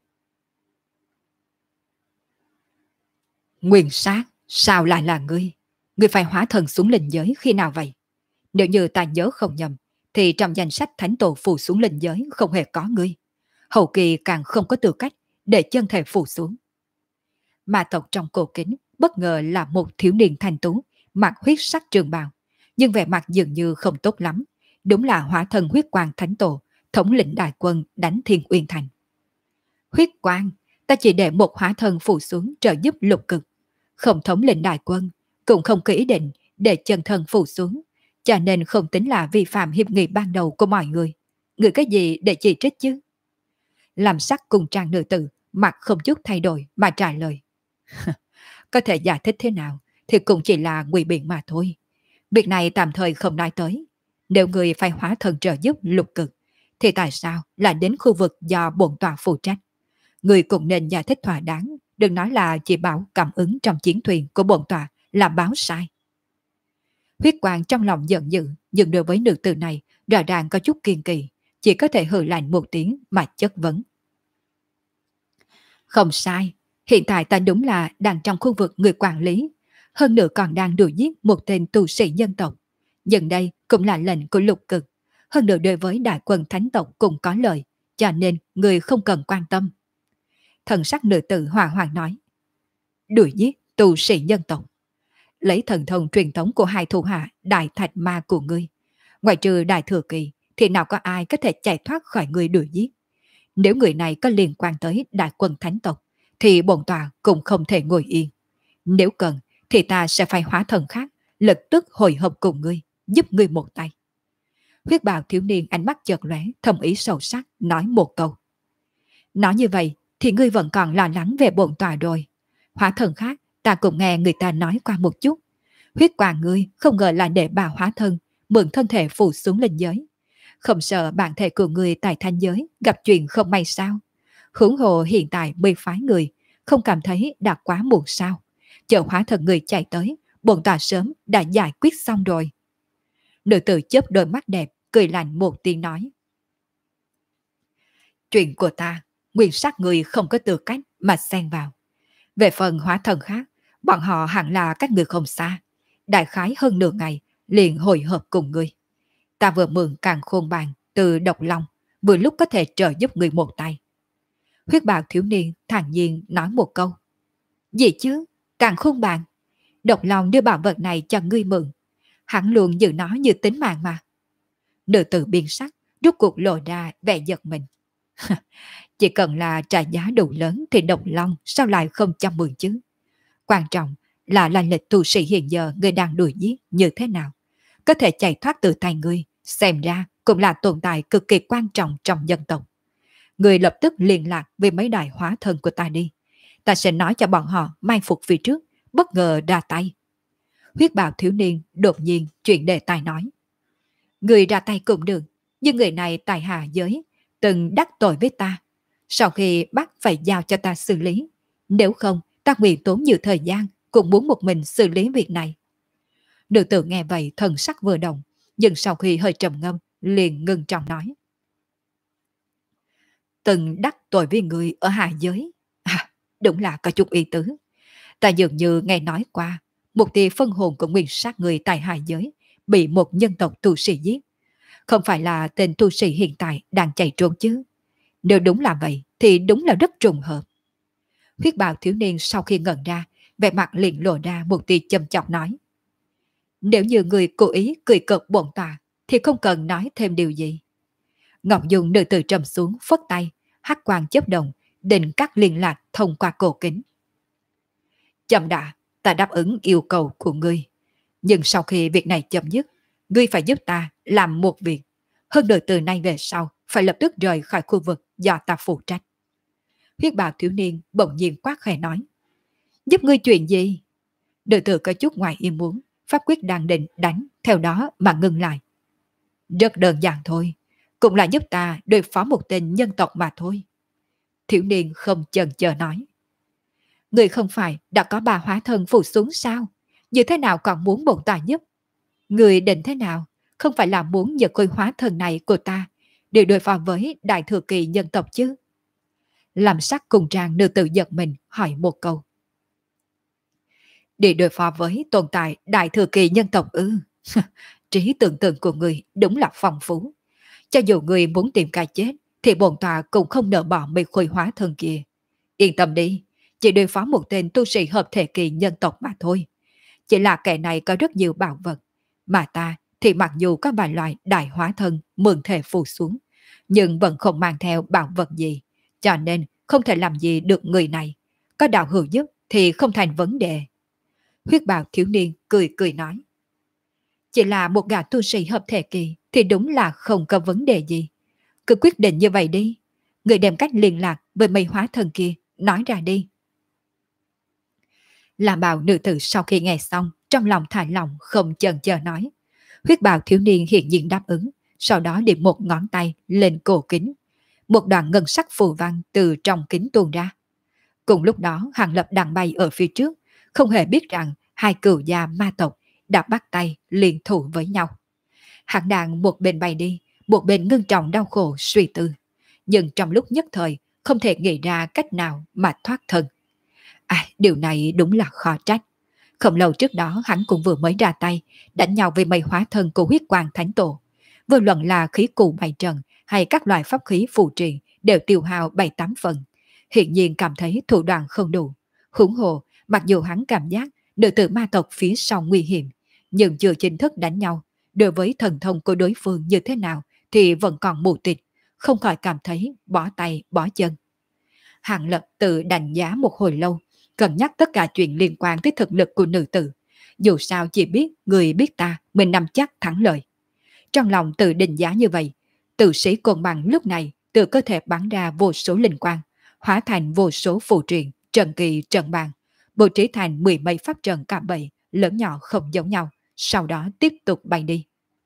Nguyên sát, sao lại là ngươi? Ngươi phải hóa thần xuống linh giới khi nào vậy? Nếu như ta nhớ không nhầm, thì trong danh sách thánh tổ phù xuống linh giới không hề có ngươi. Hậu kỳ càng không có tư cách để chân thể phù xuống. Ma tộc trong cổ kính bất ngờ là một thiếu niên thanh tú, mặc huyết sắc trường bào, nhưng vẻ mặt dường như không tốt lắm. Đúng là hóa thần huyết quang thánh tổ, thống lĩnh đại quân đánh Thiên Uyên Thành. Huyết quang, ta chỉ để một hóa thần phù xuống trợ giúp lục cực. Không thống lĩnh đại quân, cũng không có ý định để chân thân phù xuống, cho nên không tính là vi phạm hiệp nghị ban đầu của mọi người. Người cái gì để chỉ trích chứ? Làm sắc cùng trang nữ tử, mặt không chút thay đổi mà trả lời. Có thể giải thích thế nào thì cũng chỉ là ngụy biện mà thôi. Việc này tạm thời không nói tới. Nếu người phải hóa thần trợ giúp lục cực, thì tại sao lại đến khu vực do bổn tọa phụ trách? Người cũng nên giải thích thỏa đáng, đừng nói là chỉ bảo cảm ứng trong chiến thuyền của bổn tọa là báo sai. Huyết quang trong lòng giận dữ, nhưng đối với nữ tử này rõ ràng có chút kiên kỳ, chỉ có thể hừ lạnh một tiếng mà chất vấn. Không sai, hiện tại ta đúng là đang trong khu vực người quản lý, hơn nữa còn đang đuổi giết một tên tu sĩ nhân tộc. Giờ đây cũng là lệnh của lục cực, hơn nữa đối với đại quân thánh tộc cũng có lợi, cho nên người không cần quan tâm. Thần sắc nữ tử hòa hoàng nói. Đuổi giết tu sĩ nhân tộc. Lấy thần thông truyền thống của hai thủ hạ đại thạch ma của ngươi. Ngoài trừ đại thừa kỳ thì nào có ai có thể chạy thoát khỏi người đuổi giết. Nếu người này có liên quan tới đại quân thánh tộc thì bổn tọa cũng không thể ngồi yên. Nếu cần thì ta sẽ phải hóa thần khác lập tức hồi hợp cùng ngươi, giúp ngươi một tay. Huyết bào thiếu niên ánh mắt chợt lóe, thầm ý sâu sắc nói một câu. Nói như vậy thì ngươi vẫn còn lo lắng về bổn tọa rồi. Hóa thần khác ta cũng nghe người ta nói qua một chút. Huyết quang ngươi không ngờ là để bà hóa thân, mượn thân thể phụ xuống linh giới. Không sợ bản thể của ngươi tại thanh giới gặp chuyện không may sao? Huống hồ hiện tại mới phái người, không cảm thấy đã quá muộn sao? Chờ hóa thần người chạy tới, bổn tọa sớm đã giải quyết xong rồi. Nữ tử chớp đôi mắt đẹp, cười lạnh một tiếng nói. Chuyện của ta, nguyên sắc người không có tư cách mà xen vào. Về phần hóa thần khác, bọn họ hẳn là các người không xa. Đại khái hơn nửa ngày, liền hội hợp cùng ngươi. Ta vừa mượn càng khôn bàn từ độc long, vừa lúc có thể trợ giúp người một tay. Huyết bào thiếu niên thản nhiên nói một câu. Gì chứ, càng khôn bạn, độc lòng đưa bảo vật này cho ngươi mượn. Hắn luôn giữ nó như tính mạng mà. Nữ tử biên sắc, rút cuộc lộ ra vẻ giật mình. Chỉ cần là trả giá đủ lớn thì độc long sao lại không cho mượn chứ? Quan trọng là lịch tu sĩ hiện giờ người đang đuổi giết như thế nào. Có thể chạy thoát từ tay ngươi, xem ra cũng là tồn tại cực kỳ quan trọng trong dân tộc. Người lập tức liên lạc với mấy đại hóa thân của ta đi. Ta sẽ nói cho bọn họ mai phục phía trước, bất ngờ ra tay. Huyết bào thiếu niên đột nhiên chuyển đề tài nói. Người ra tay cũng được, nhưng người này tại hạ giới, từng đắc tội với ta. Sau khi bắt phải giao cho ta xử lý. Nếu không, ta nguyện tốn nhiều thời gian, cũng muốn một mình xử lý việc này. Nữ tử nghe vậy thần sắc vừa động, nhưng sau khi hơi trầm ngâm, liền ngưng trọng nói. Từng đắc tội với người ở hạ giới. À, đúng là có chút ý tứ. Ta dường như nghe nói qua, một tia phân hồn của nguyên sát người tại hạ giới bị một nhân tộc tu sĩ giết. Không phải là tên tu sĩ hiện tại đang chạy trốn chứ. Nếu đúng là vậy thì đúng là rất trùng hợp. Huyết bào thiếu niên sau khi ngẩn ra, vẻ mặt liền lộ ra một tia châm chọc nói. Nếu như người cố ý cười cợt bổn tọa thì không cần nói thêm điều gì. Ngọc Dung nữ tử trầm xuống phất tay, hắc quang chớp động, định cắt liên lạc thông qua cổ kính. Chậm đã, ta đáp ứng yêu cầu của ngươi. Nhưng sau khi việc này chấm dứt, ngươi phải giúp ta làm một việc. Hơn nữa từ nay về sau, phải lập tức rời khỏi khu vực do ta phụ trách. Huyết bào thiếu niên bỗng nhiên quát khẽ nói. Giúp ngươi chuyện gì? Nữ tử có chút ngoài ý muốn, pháp quyết đang định đánh, theo đó mà ngừng lại. Rất đơn giản thôi, cũng là giúp ta đối phó một tên nhân tộc mà thôi. Thiếu niên không chần chờ nói. Người không phải đã có bà hóa thân phụ xuống sao? Như thế nào còn muốn bổn tọa giúp? Người định thế nào? Không phải là muốn giật khôi hóa thân này của ta để đối phó với đại thừa kỳ nhân tộc chứ? Làm sắc cùng trang nữ tử giật mình hỏi một câu. Để đối phó với tồn tại đại thừa kỳ nhân tộc ư? Trí tưởng tượng của người đúng là phong phú. Cho dù người muốn tìm cái chết thì bổn tọa cũng không nỡ bỏ mê khôi hóa thân kia. Yên tâm đi, chỉ đối phó một tên tu sĩ hợp thể kỳ nhân tộc mà thôi. Chỉ là kẻ này có rất nhiều bảo vật, mà ta thì mặc dù có vài loại đại hóa thân mượn thể phù xuống, nhưng vẫn không mang theo bảo vật gì, cho nên không thể làm gì được người này. Có đạo hữu giúp thì không thành vấn đề. Huyết bào thiếu niên cười cười nói. Chỉ là một gã tu sĩ hợp thể kỳ thì đúng là không có vấn đề gì. Cứ quyết định như vậy đi. Người đem cách liên lạc với mây hóa thân kia nói ra đi. Làm bào nữ tử sau khi nghe xong, trong lòng thả lòng không chần chờ nói. Huyết bào thiếu niên hiện nhiên đáp ứng, sau đó điểm một ngón tay lên cổ kính. Một đoạn ngân sắc phù văn từ trong kính tuôn ra. Cùng lúc đó Hàng Lập đang bay ở phía trước, không hề biết rằng hai cửu gia ma tộc đã bắt tay liên thủ với nhau. Hắn đang một bên bay đi, một bên ngưng trọng đau khổ suy tư. Nhưng trong lúc nhất thời không thể nghĩ ra cách nào mà thoát thân. Điều này đúng là khó trách. Không lâu trước đó hắn cũng vừa mới ra tay đánh nhau với mây hóa thân của huyết quang thánh tổ. Vô luận là khí cụ bày trần hay các loại pháp khí phù trì đều tiêu hao 7-8 phần. Hiện nhiên cảm thấy thủ đoạn không đủ. Huống hồ, mặc dù hắn cảm giác nữ tử ma tộc phía sau nguy hiểm, nhưng chưa chính thức đánh nhau, đối với thần thông của đối phương như thế nào thì vẫn còn mù tịt, không khỏi cảm thấy bỏ tay bỏ chân. Hàng Lập tự đánh giá một hồi lâu, cân nhắc tất cả chuyện liên quan tới thực lực của nữ tử. Dù sao chỉ biết người biết ta mình nắm chắc thắng lợi. Trong lòng tự định giá như vậy, tử sĩ côn bằng lúc này từ cơ thể bắn ra vô số linh quang, hóa thành vô số phù truyền, trận kỳ trận bàn, bố trí thành 10 mấy pháp trận cả bầy, lớn nhỏ không giống nhau, sau đó tiếp tục bay đi.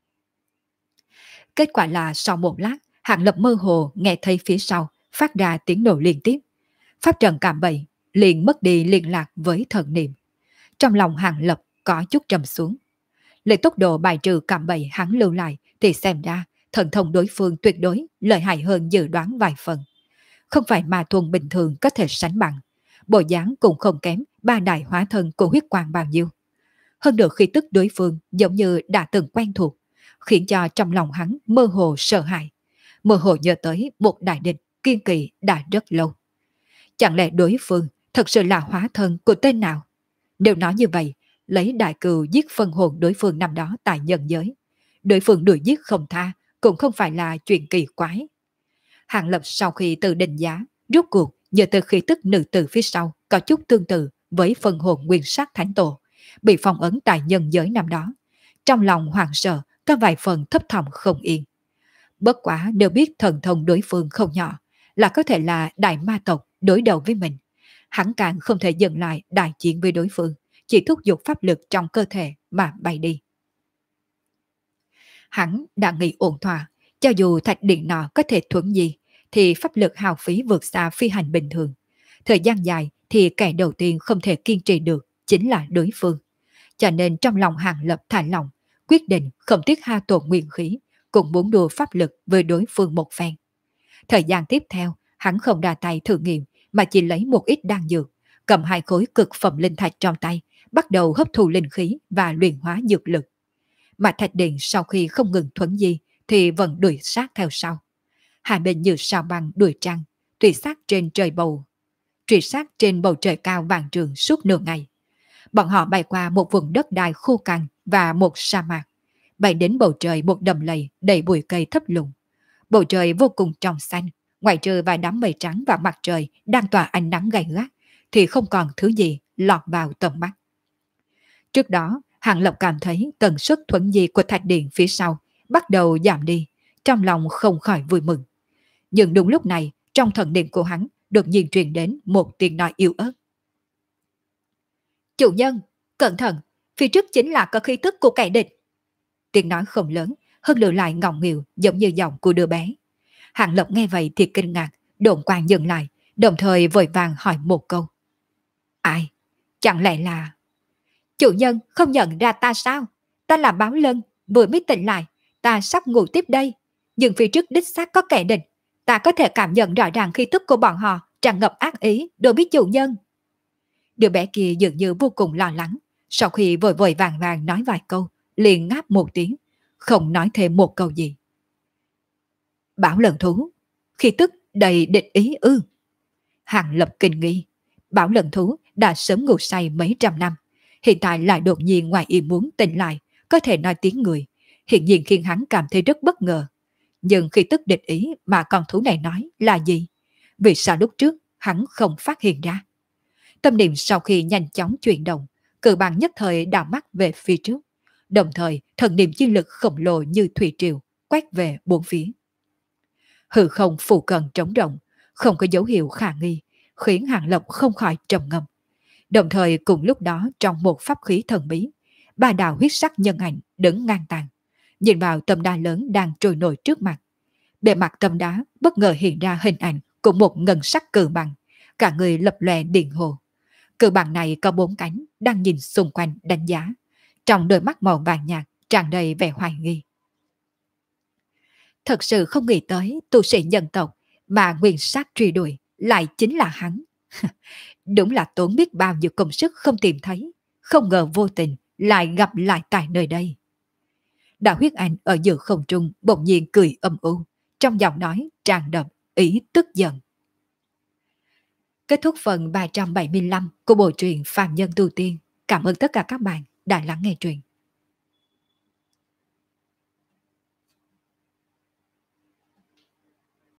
Kết quả là sau một lát, Hàng Lập mơ hồ nghe thấy phía sau phát ra tiếng nổ liên tiếp. Pháp trận cả bầy liền mất đi liên lạc với thần niệm. Trong lòng Hàng Lập có chút trầm xuống. Lấy tốc độ bài trừ cạm bẫy hắn lưu lại thì xem ra thần thông đối phương tuyệt đối lợi hại hơn dự đoán vài phần. Không phải ma thuần bình thường có thể sánh bằng. Bộ dáng cũng không kém ba đại hóa thân của huyết quang bao nhiêu. Hơn nữa khí tức đối phương giống như đã từng quen thuộc, khiến cho trong lòng hắn mơ hồ sợ hãi. mơ hồ nhớ tới một đại địch kiên kỳ đã rất lâu. Chẳng lẽ đối phương thật sự là hóa thân của tên nào? Nếu nói như vậy, lấy đại cừu giết phân hồn đối phương năm đó tại nhân giới, đối phương đuổi giết không tha cũng không phải là chuyện kỳ quái. Hàng Lập sau khi tự định giá, rốt cuộc nhờ từ khí tức nữ tử phía sau có chút tương tự với phân hồn nguyên sát thánh tổ, bị phong ấn tại nhân giới năm đó. Trong lòng hoảng sợ, có vài phần thấp thỏm không yên. Bất quá đều biết thần thông đối phương không nhỏ, là có thể là đại ma tộc đối đầu với mình. Hắn càng không thể dừng lại đại chiến với đối phương, chỉ thúc giục pháp lực trong cơ thể mà bay đi. Hắn đã nghĩ ổn thỏa, cho dù thạch điện nọ có thể thuận gì, thì pháp lực hao phí vượt xa phi hành bình thường. Thời gian dài thì kẻ đầu tiên không thể kiên trì được chính là đối phương. Cho nên trong lòng Hàng Lập thả lòng, quyết định không tiếc hao tổn nguyên khí, cũng muốn đua pháp lực với đối phương một phen. Thời gian tiếp theo, hắn không đa tay thử nghiệm, mà chỉ lấy một ít đan dược, cầm hai khối cực phẩm linh thạch trong tay, bắt đầu hấp thụ linh khí và luyện hóa dược lực. Mà thạch điện sau khi không ngừng thuấn di, thì vẫn đuổi sát theo sau. Hai bên như sao băng đuổi trăng, truy sát trên bầu trời cao vàng trường suốt nửa ngày. Bọn họ bay qua một vùng đất đai khô cằn và một sa mạc, bay đến bầu trời một đầm lầy đầy bụi cây thấp lùng. Bầu trời vô cùng trong xanh, ngoại trừ vài đám mây trắng và mặt trời đang tỏa ánh nắng gay gắt, thì không còn thứ gì lọt vào tầm mắt. Trước đó, Hàng Lập cảm thấy tần suất thuận di của thạch điện phía sau bắt đầu giảm đi, trong lòng không khỏi vui mừng. Nhưng đúng lúc này, trong thần niệm của hắn đột nhiên truyền đến một tiếng nói yếu ớt. Chủ nhân, cẩn thận, phía trước chính là có khí tức của kẻ địch. Tiếng nói không lớn, hơn nữa lại ngọng nghịu giống như giọng của đứa bé. Hàng Lập nghe vậy thì kinh ngạc, độn quang dừng lại, đồng thời vội vàng hỏi một câu. Ai? Chẳng lẽ là... Chủ nhân không nhận ra ta sao? Ta là Báo Lân, vừa mới tỉnh lại, ta sắp ngủ tiếp đây. Nhưng phía trước đích xác có kẻ địch, ta có thể cảm nhận rõ ràng khí tức của bọn họ tràn ngập ác ý đối với chủ nhân. Đứa bé kia dường như vô cùng lo lắng, sau khi vội vội vàng vàng nói vài câu, liền ngáp một tiếng, không nói thêm một câu gì. Bảo Lân thú, khí tức đầy địch ý ư? Hàng Lập kinh nghi, Bảo Lân thú đã sớm ngủ say mấy trăm năm, hiện tại lại đột nhiên ngoài ý muốn tỉnh lại, có thể nói tiếng người, hiện nhiên khiến hắn cảm thấy rất bất ngờ. Nhưng khi tức địch ý mà con thú này nói là gì? Vì sao lúc trước hắn không phát hiện ra? Tâm niệm sau khi nhanh chóng chuyển động, cự bằng nhất thời đảo mắt về phía trước. Đồng thời thần niệm chi lực khổng lồ như thủy triều quét về bốn phía. Hư không phù cận trống rộng, không có dấu hiệu khả nghi, khiến Hàng Lập không khỏi trầm ngâm. Đồng thời cùng lúc đó trong một pháp khí thần bí, ba đạo huyết sắc nhân ảnh đứng ngang tàn, nhìn vào tấm đá lớn đang trôi nổi trước mặt. Bề mặt tấm đá bất ngờ hiện ra hình ảnh của một ngân sắc cự bằng, cả người lập lòe điện hồ. Cự bằng này có bốn cánh, đang nhìn xung quanh đánh giá, trong đôi mắt màu vàng nhạt tràn đầy vẻ hoài nghi. Thật sự không nghĩ tới tu sĩ nhân tộc mà nguyên sát truy đuổi lại chính là hắn. Đúng là tốn biết bao nhiêu công sức không tìm thấy, không ngờ vô tình lại gặp lại tại nơi đây. Đạo huyết ảnh ở giữa không trung bỗng nhiên cười âm u, trong giọng nói tràn đậm ý tức giận. Kết thúc phần 375 của bộ truyện Phàm Nhân Tu Tiên. Cảm ơn tất cả các bạn đã lắng nghe truyện.